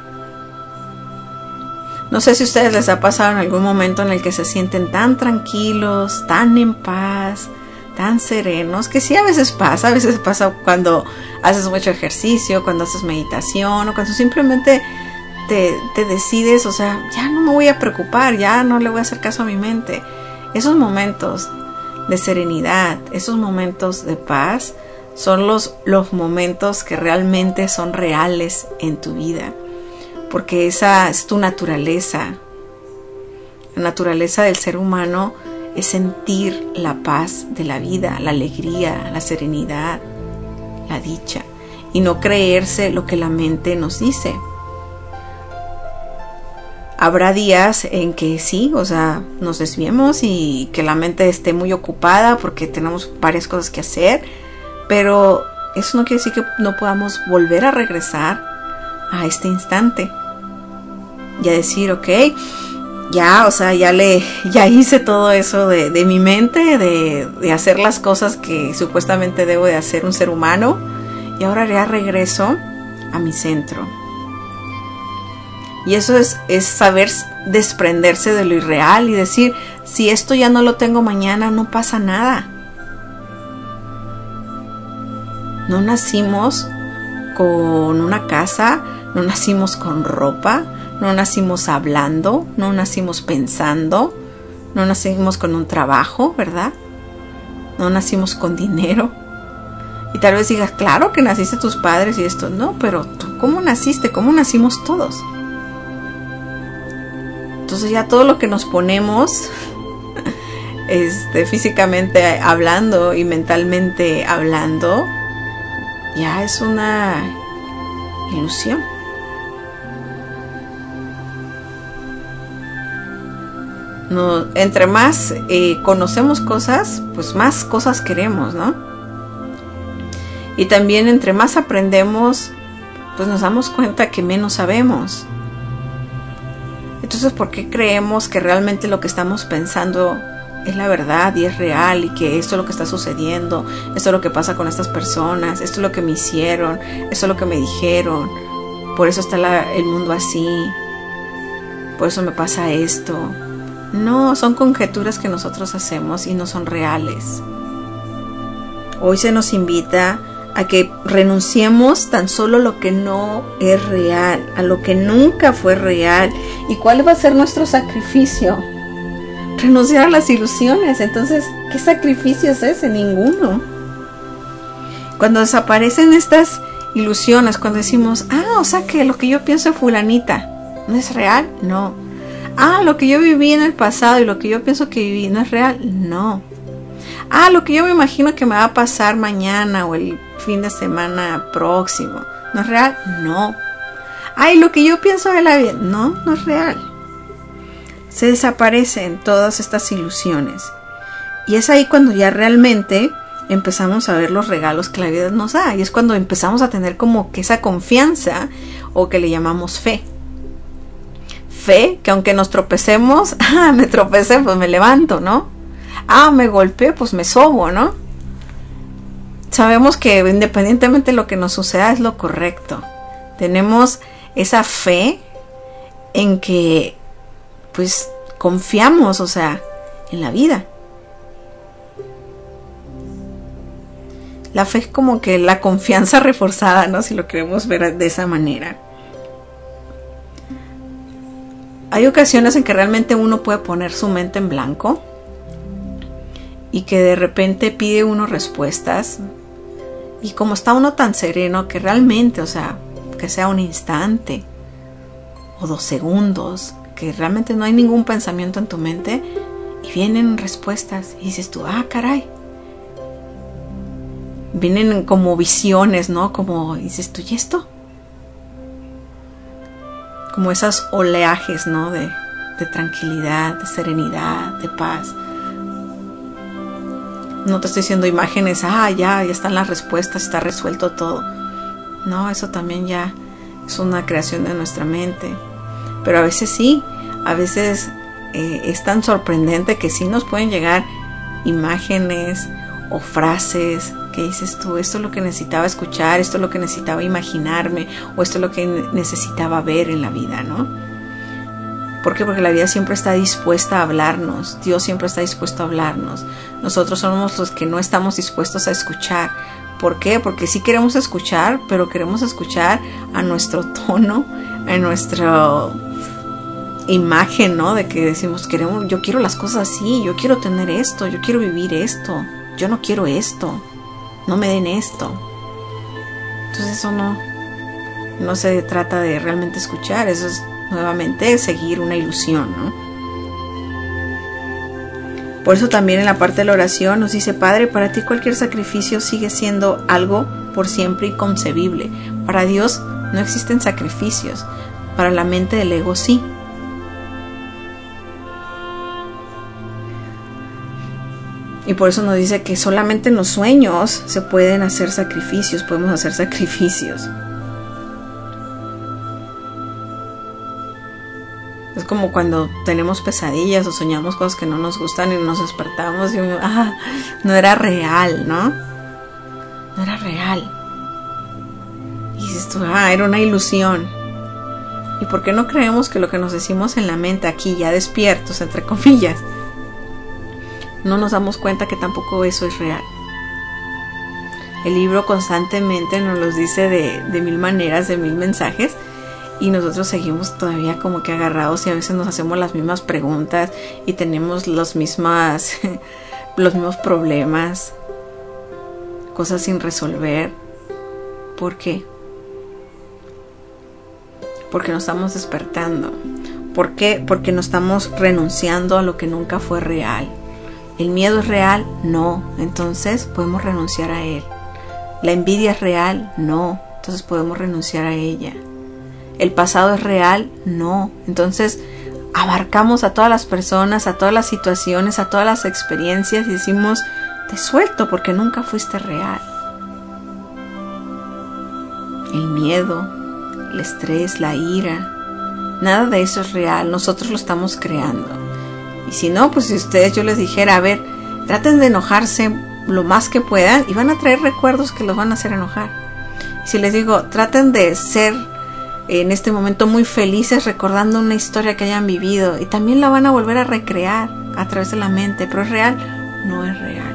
No sé si a ustedes les ha pasado en algún momento en el que se sienten tan tranquilos, tan en paz, tan serenos, que sí a veces pasa cuando haces mucho ejercicio, cuando haces meditación o cuando simplemente te decides, o sea, ya no me voy a preocupar, ya no le voy a hacer caso a mi mente. Esos momentos de serenidad, esos momentos de paz son los momentos que realmente son reales en tu vida, porque esa es tu naturaleza. La naturaleza del ser humano es sentir la paz de la vida, la alegría, la serenidad, la dicha, y no creerse lo que la mente nos dice. Habrá días en que sí, o sea, nos desviemos y que la mente esté muy ocupada porque tenemos varias cosas que hacer, pero eso no quiere decir que no podamos volver a regresar a este instante y a decir, ok, ya, o sea, ya hice todo eso de mi mente, de hacer las cosas que supuestamente debo de hacer un ser humano, y ahora ya regreso a mi centro. Y eso es saber desprenderse de lo irreal y decir, si esto ya no lo tengo mañana, no pasa nada. No nacimos con una casa, no nacimos con ropa, no nacimos hablando, no nacimos pensando, no nacimos con un trabajo, ¿verdad? No nacimos con dinero. Y tal vez digas, claro que naciste tus padres y esto. No, pero tú, ¿cómo naciste? ¿Cómo nacimos todos? Entonces ya todo lo que nos ponemos físicamente hablando y mentalmente hablando ya es una ilusión. No, entre más conocemos cosas, pues más cosas queremos, ¿no? Y también entre más aprendemos, pues nos damos cuenta que menos sabemos. Entonces, ¿por qué creemos que realmente lo que estamos pensando es la verdad y es real y que esto es lo que está sucediendo, esto es lo que pasa con estas personas, esto es lo que me hicieron, esto es lo que me dijeron, por eso está el mundo así, por eso me pasa esto? No, son conjeturas que nosotros hacemos y no son reales. Hoy se nos invita a que renunciemos tan solo a lo que no es real, a lo que nunca fue real. ¿Y cuál va a ser nuestro sacrificio? Renunciar a las ilusiones. Entonces, ¿qué sacrificio es ese? Ninguno. Cuando desaparecen estas ilusiones, cuando decimos, o sea que lo que yo pienso de fulanita no es real, no. Lo que yo viví en el pasado y lo que yo pienso que viví no es real, no. Lo que yo me imagino que me va a pasar mañana o el fin de semana próximo, ¿no es real? No. Lo que yo pienso de la vida, no es real. Se desaparecen todas estas ilusiones. Y es ahí cuando ya realmente empezamos a ver los regalos que la vida nos da. Y es cuando empezamos a tener como que esa confianza, o que le llamamos fe. Fe, que aunque nos tropecemos, me tropecé, pues me levanto, ¿no? Me golpeé, pues me sobo, ¿no? Sabemos que independientemente de lo que nos suceda es lo correcto. Tenemos esa fe en que pues confiamos, o sea, en la vida. La fe es como que la confianza reforzada, ¿no? Si lo queremos ver de esa manera. Hay ocasiones en que realmente uno puede poner su mente en blanco y que de repente pide uno respuestas, y como está uno tan sereno que realmente, o sea, que sea un instante o 2 segundos, que realmente no hay ningún pensamiento en tu mente y vienen respuestas y dices tú, caray, vienen como visiones, ¿no? Como dices tú, ¿y esto? Como esos oleajes, ¿no? De tranquilidad, de serenidad, de paz. No te estoy diciendo imágenes, ya están las respuestas, está resuelto todo. No, eso también ya es una creación de nuestra mente. Pero a veces sí, a veces es tan sorprendente que sí nos pueden llegar imágenes o frases que dices tú, esto es lo que necesitaba escuchar, esto es lo que necesitaba imaginarme, o esto es lo que necesitaba ver en la vida, ¿no? ¿Por qué? Porque la vida siempre está dispuesta a hablarnos, Dios siempre está dispuesto a hablarnos. Nosotros somos los que no estamos dispuestos a escuchar. ¿Por qué? Porque sí queremos escuchar, pero queremos escuchar a nuestro tono, a nuestra imagen, ¿no? De que decimos, yo quiero las cosas así, yo quiero tener esto, yo quiero vivir esto, yo no quiero esto, no me den esto. Entonces eso no se trata de realmente escuchar, eso es nuevamente seguir una ilusión, ¿no? Por eso también en la parte de la oración nos dice, Padre, para ti cualquier sacrificio sigue siendo algo por siempre inconcebible. Para Dios no existen sacrificios, para la mente del ego sí. Y por eso nos dice que solamente en los sueños se pueden hacer sacrificios, podemos hacer sacrificios. Es como cuando tenemos pesadillas o soñamos cosas que no nos gustan y nos despertamos y no era real, ¿no? No era real. Y dices tú, era una ilusión. ¿Y por qué no creemos que lo que nos decimos en la mente aquí, ya despiertos, entre comillas, no nos damos cuenta que tampoco eso es real? El libro constantemente nos los dice de mil maneras, de mil mensajes, y nosotros seguimos todavía como que agarrados y a veces nos hacemos las mismas preguntas y tenemos los mismos problemas, cosas sin resolver. ¿Por qué? Porque no estamos despertando. ¿Por qué? Porque no estamos renunciando a lo que nunca fue real. ¿El miedo es real? No. Entonces podemos renunciar a él. ¿La envidia es real? No. Entonces podemos renunciar a ella. ¿El pasado es real? No. Entonces abarcamos a todas las personas, a todas las situaciones, a todas las experiencias y decimos, te suelto porque nunca fuiste real. El miedo, el estrés, la ira, nada de eso es real. Nosotros lo estamos creando. Y si no, pues si ustedes, yo les dijera, a ver, traten de enojarse lo más que puedan y van a traer recuerdos que los van a hacer enojar. Y si les digo, traten de ser en este momento muy felices recordando una historia que hayan vivido y también la van a volver a recrear a través de la mente, pero ¿es real? No es real.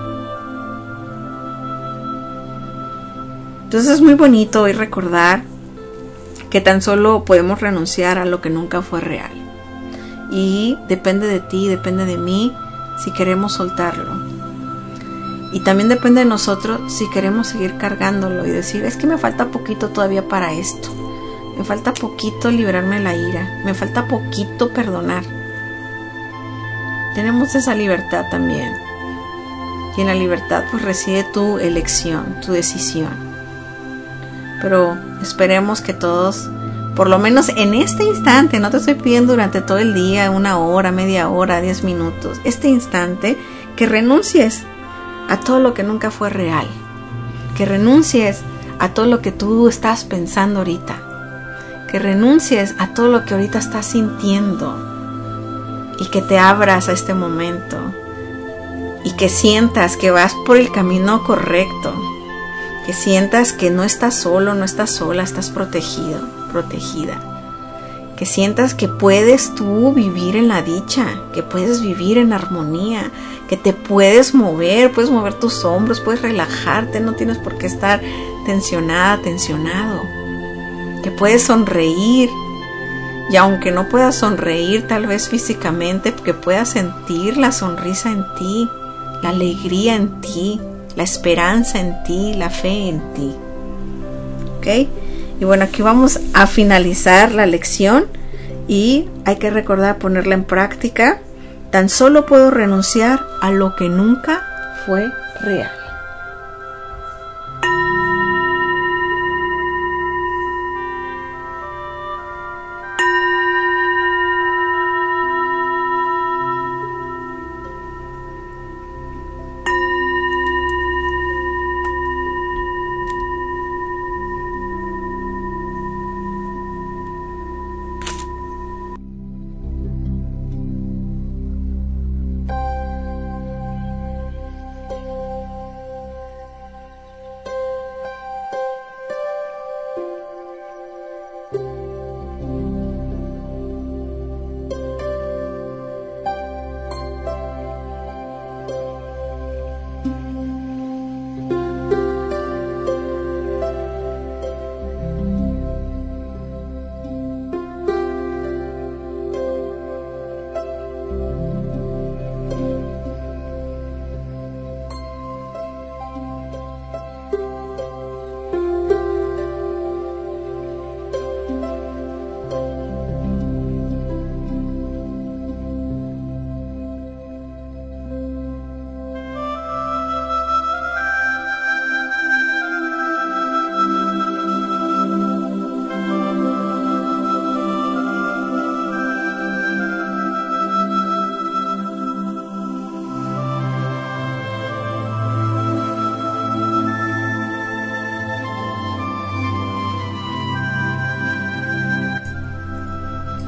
Entonces es muy bonito hoy recordar que tan solo podemos renunciar a lo que nunca fue real. Y depende de ti, depende de mí si queremos soltarlo. Y también depende de nosotros si queremos seguir cargándolo y decir, es que me falta poquito todavía para esto. Me falta poquito liberarme de la ira. Me falta poquito perdonar. Tenemos esa libertad también. Y en la libertad pues reside tu elección, tu decisión. Pero esperemos que todos, por lo menos en este instante, no te estoy pidiendo durante todo el día, 1 hora, media hora, 10 minutos, este instante, que renuncies a todo lo que nunca fue real. Que renuncies a todo lo que tú estás pensando ahorita. Que renuncies a todo lo que ahorita estás sintiendo. Y que te abras a este momento. Y que sientas que vas por el camino correcto. Que sientas que no estás solo, no estás sola, estás protegido, protegida. Que sientas que puedes tú vivir en la dicha, que puedes vivir en armonía, que te puedes mover tus hombros, puedes relajarte, no tienes por qué estar tensionada, tensionado. Que puedes sonreír, y aunque no puedas sonreír tal vez físicamente, que puedas sentir la sonrisa en ti, la alegría en ti, la esperanza en ti, la fe en ti. ¿Ok? Y bueno, aquí vamos a finalizar la lección y hay que recordar ponerla en práctica. Tan solo puedo renunciar a lo que nunca fue real.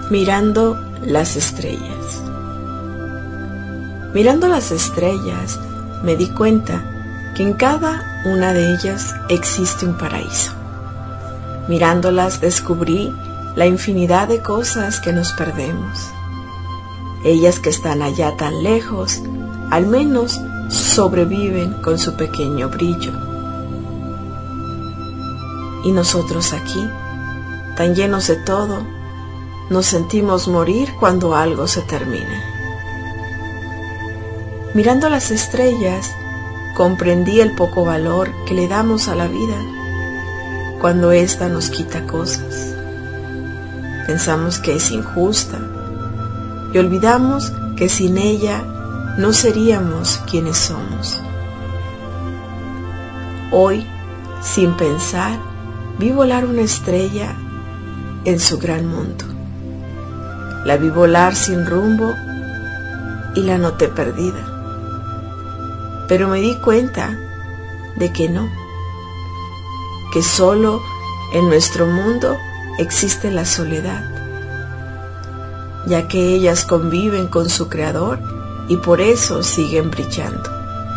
Mirando las estrellas. Mirando las estrellas, me di cuenta que en cada una de ellas existe un paraíso. Mirándolas descubrí la infinidad de cosas que nos perdemos. Ellas que están allá tan lejos, al menos sobreviven con su pequeño brillo. Y nosotros aquí, tan llenos de todo, nos sentimos morir cuando algo se termina. Mirando las estrellas, comprendí el poco valor que le damos a la vida cuando ésta nos quita cosas. Pensamos que es injusta y olvidamos que sin ella no seríamos quienes somos. Hoy, sin pensar, vi volar una estrella en su gran mundo. La vi volar sin rumbo y la noté perdida. Pero me di cuenta de que no, que solo en nuestro mundo existe la soledad, ya que ellas conviven con su creador y por eso siguen brillando.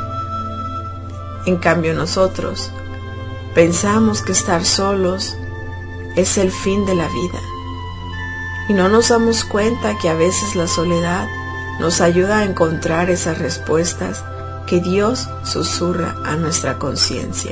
En cambio nosotros pensamos que estar solos es el fin de la vida y no nos damos cuenta que a veces la soledad nos ayuda a encontrar esas respuestas que Dios susurra a nuestra conciencia.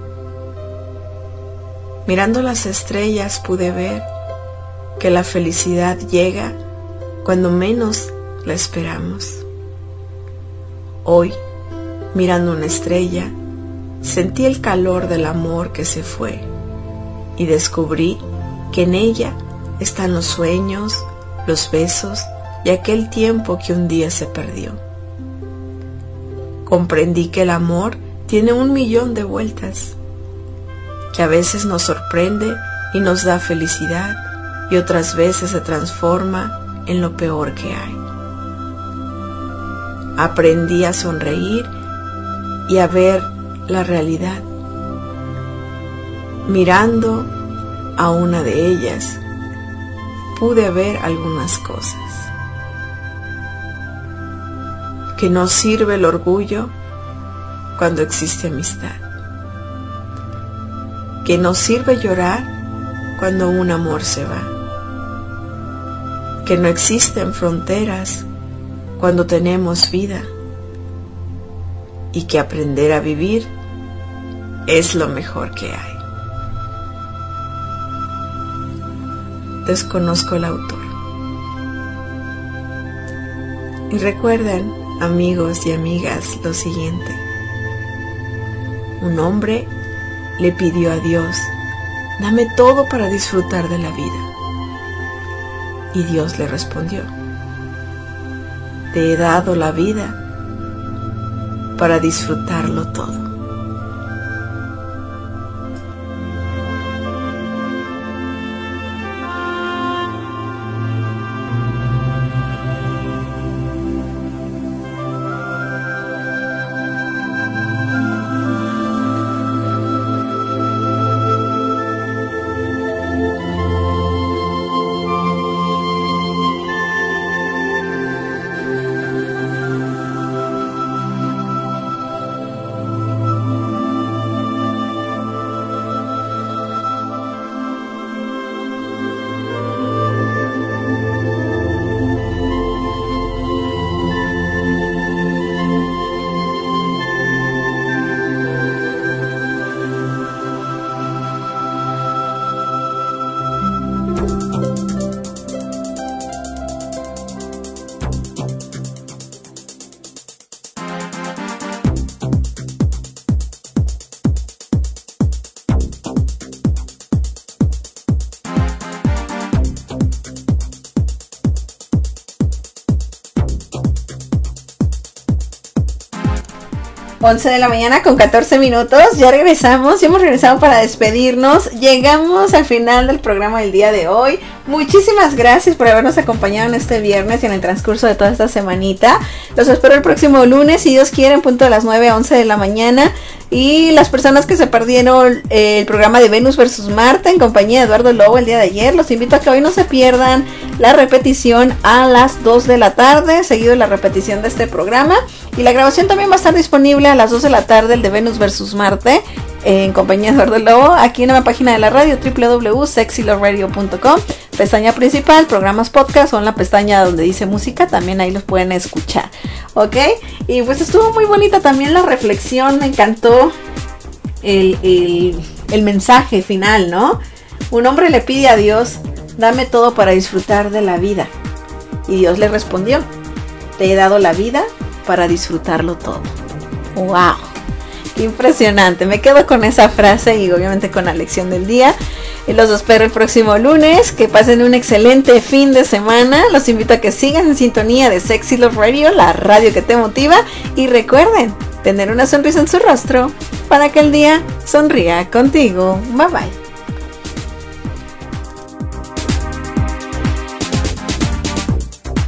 Mirando las estrellas pude ver que la felicidad llega cuando menos la esperamos. Hoy, mirando una estrella, sentí el calor del amor que se fue y descubrí que en ella están los sueños, los besos y aquel tiempo que un día se perdió. Comprendí que el amor tiene 1.000.000 de vueltas, que a veces nos sorprende y nos da felicidad y otras veces se transforma en lo peor que hay. Aprendí a sonreír y a ver la realidad. Mirando a una de ellas, pude ver algunas cosas. Que no sirve el orgullo cuando existe amistad. Que no sirve llorar cuando un amor se va. Que no existen fronteras cuando tenemos vida. Y que aprender a vivir es lo mejor que hay. Desconozco el autor. Y recuerden, amigos y amigas, lo siguiente. Un hombre le pidió a Dios: dame todo para disfrutar de la vida. Y Dios le respondió: te he dado la vida para disfrutarlo todo. 11 de la mañana con 14 minutos. Ya regresamos, ya hemos regresado para despedirnos. Llegamos al final del programa del día de hoy. Muchísimas gracias por habernos acompañado en este viernes y en el transcurso de toda esta semanita. Los espero el próximo lunes, si Dios quiere, en punto de las 9 a 11 de la mañana. Y las personas que se perdieron el programa de Venus versus Marte en compañía de Eduardo Lobo el día de ayer, los invito a que hoy no se pierdan la repetición a las 2 de la tarde, seguido de la repetición de este programa. Y la grabación también va a estar disponible a las 2 de la tarde, el de Venus versus Marte, en compañía de Eduardo Lobo, aquí en la página de la radio, www.sexyloveradio.com, pestaña principal, programas podcast, o en la pestaña donde dice música, también ahí los pueden escuchar, ¿ok? Y pues estuvo muy bonita también la reflexión, me encantó el mensaje final, ¿no? Un hombre le pide a Dios, dame todo para disfrutar de la vida, y Dios le respondió, te he dado la vida para disfrutarlo todo. ¡Wow! ¡Qué impresionante! Me quedo con esa frase y obviamente con la lección del día. Y los espero el próximo lunes. Que pasen un excelente fin de semana. Los invito a que sigan en sintonía de Sexy Love Radio, la radio que te motiva. Y recuerden, tener una sonrisa en su rostro para que el día sonría contigo. Bye bye.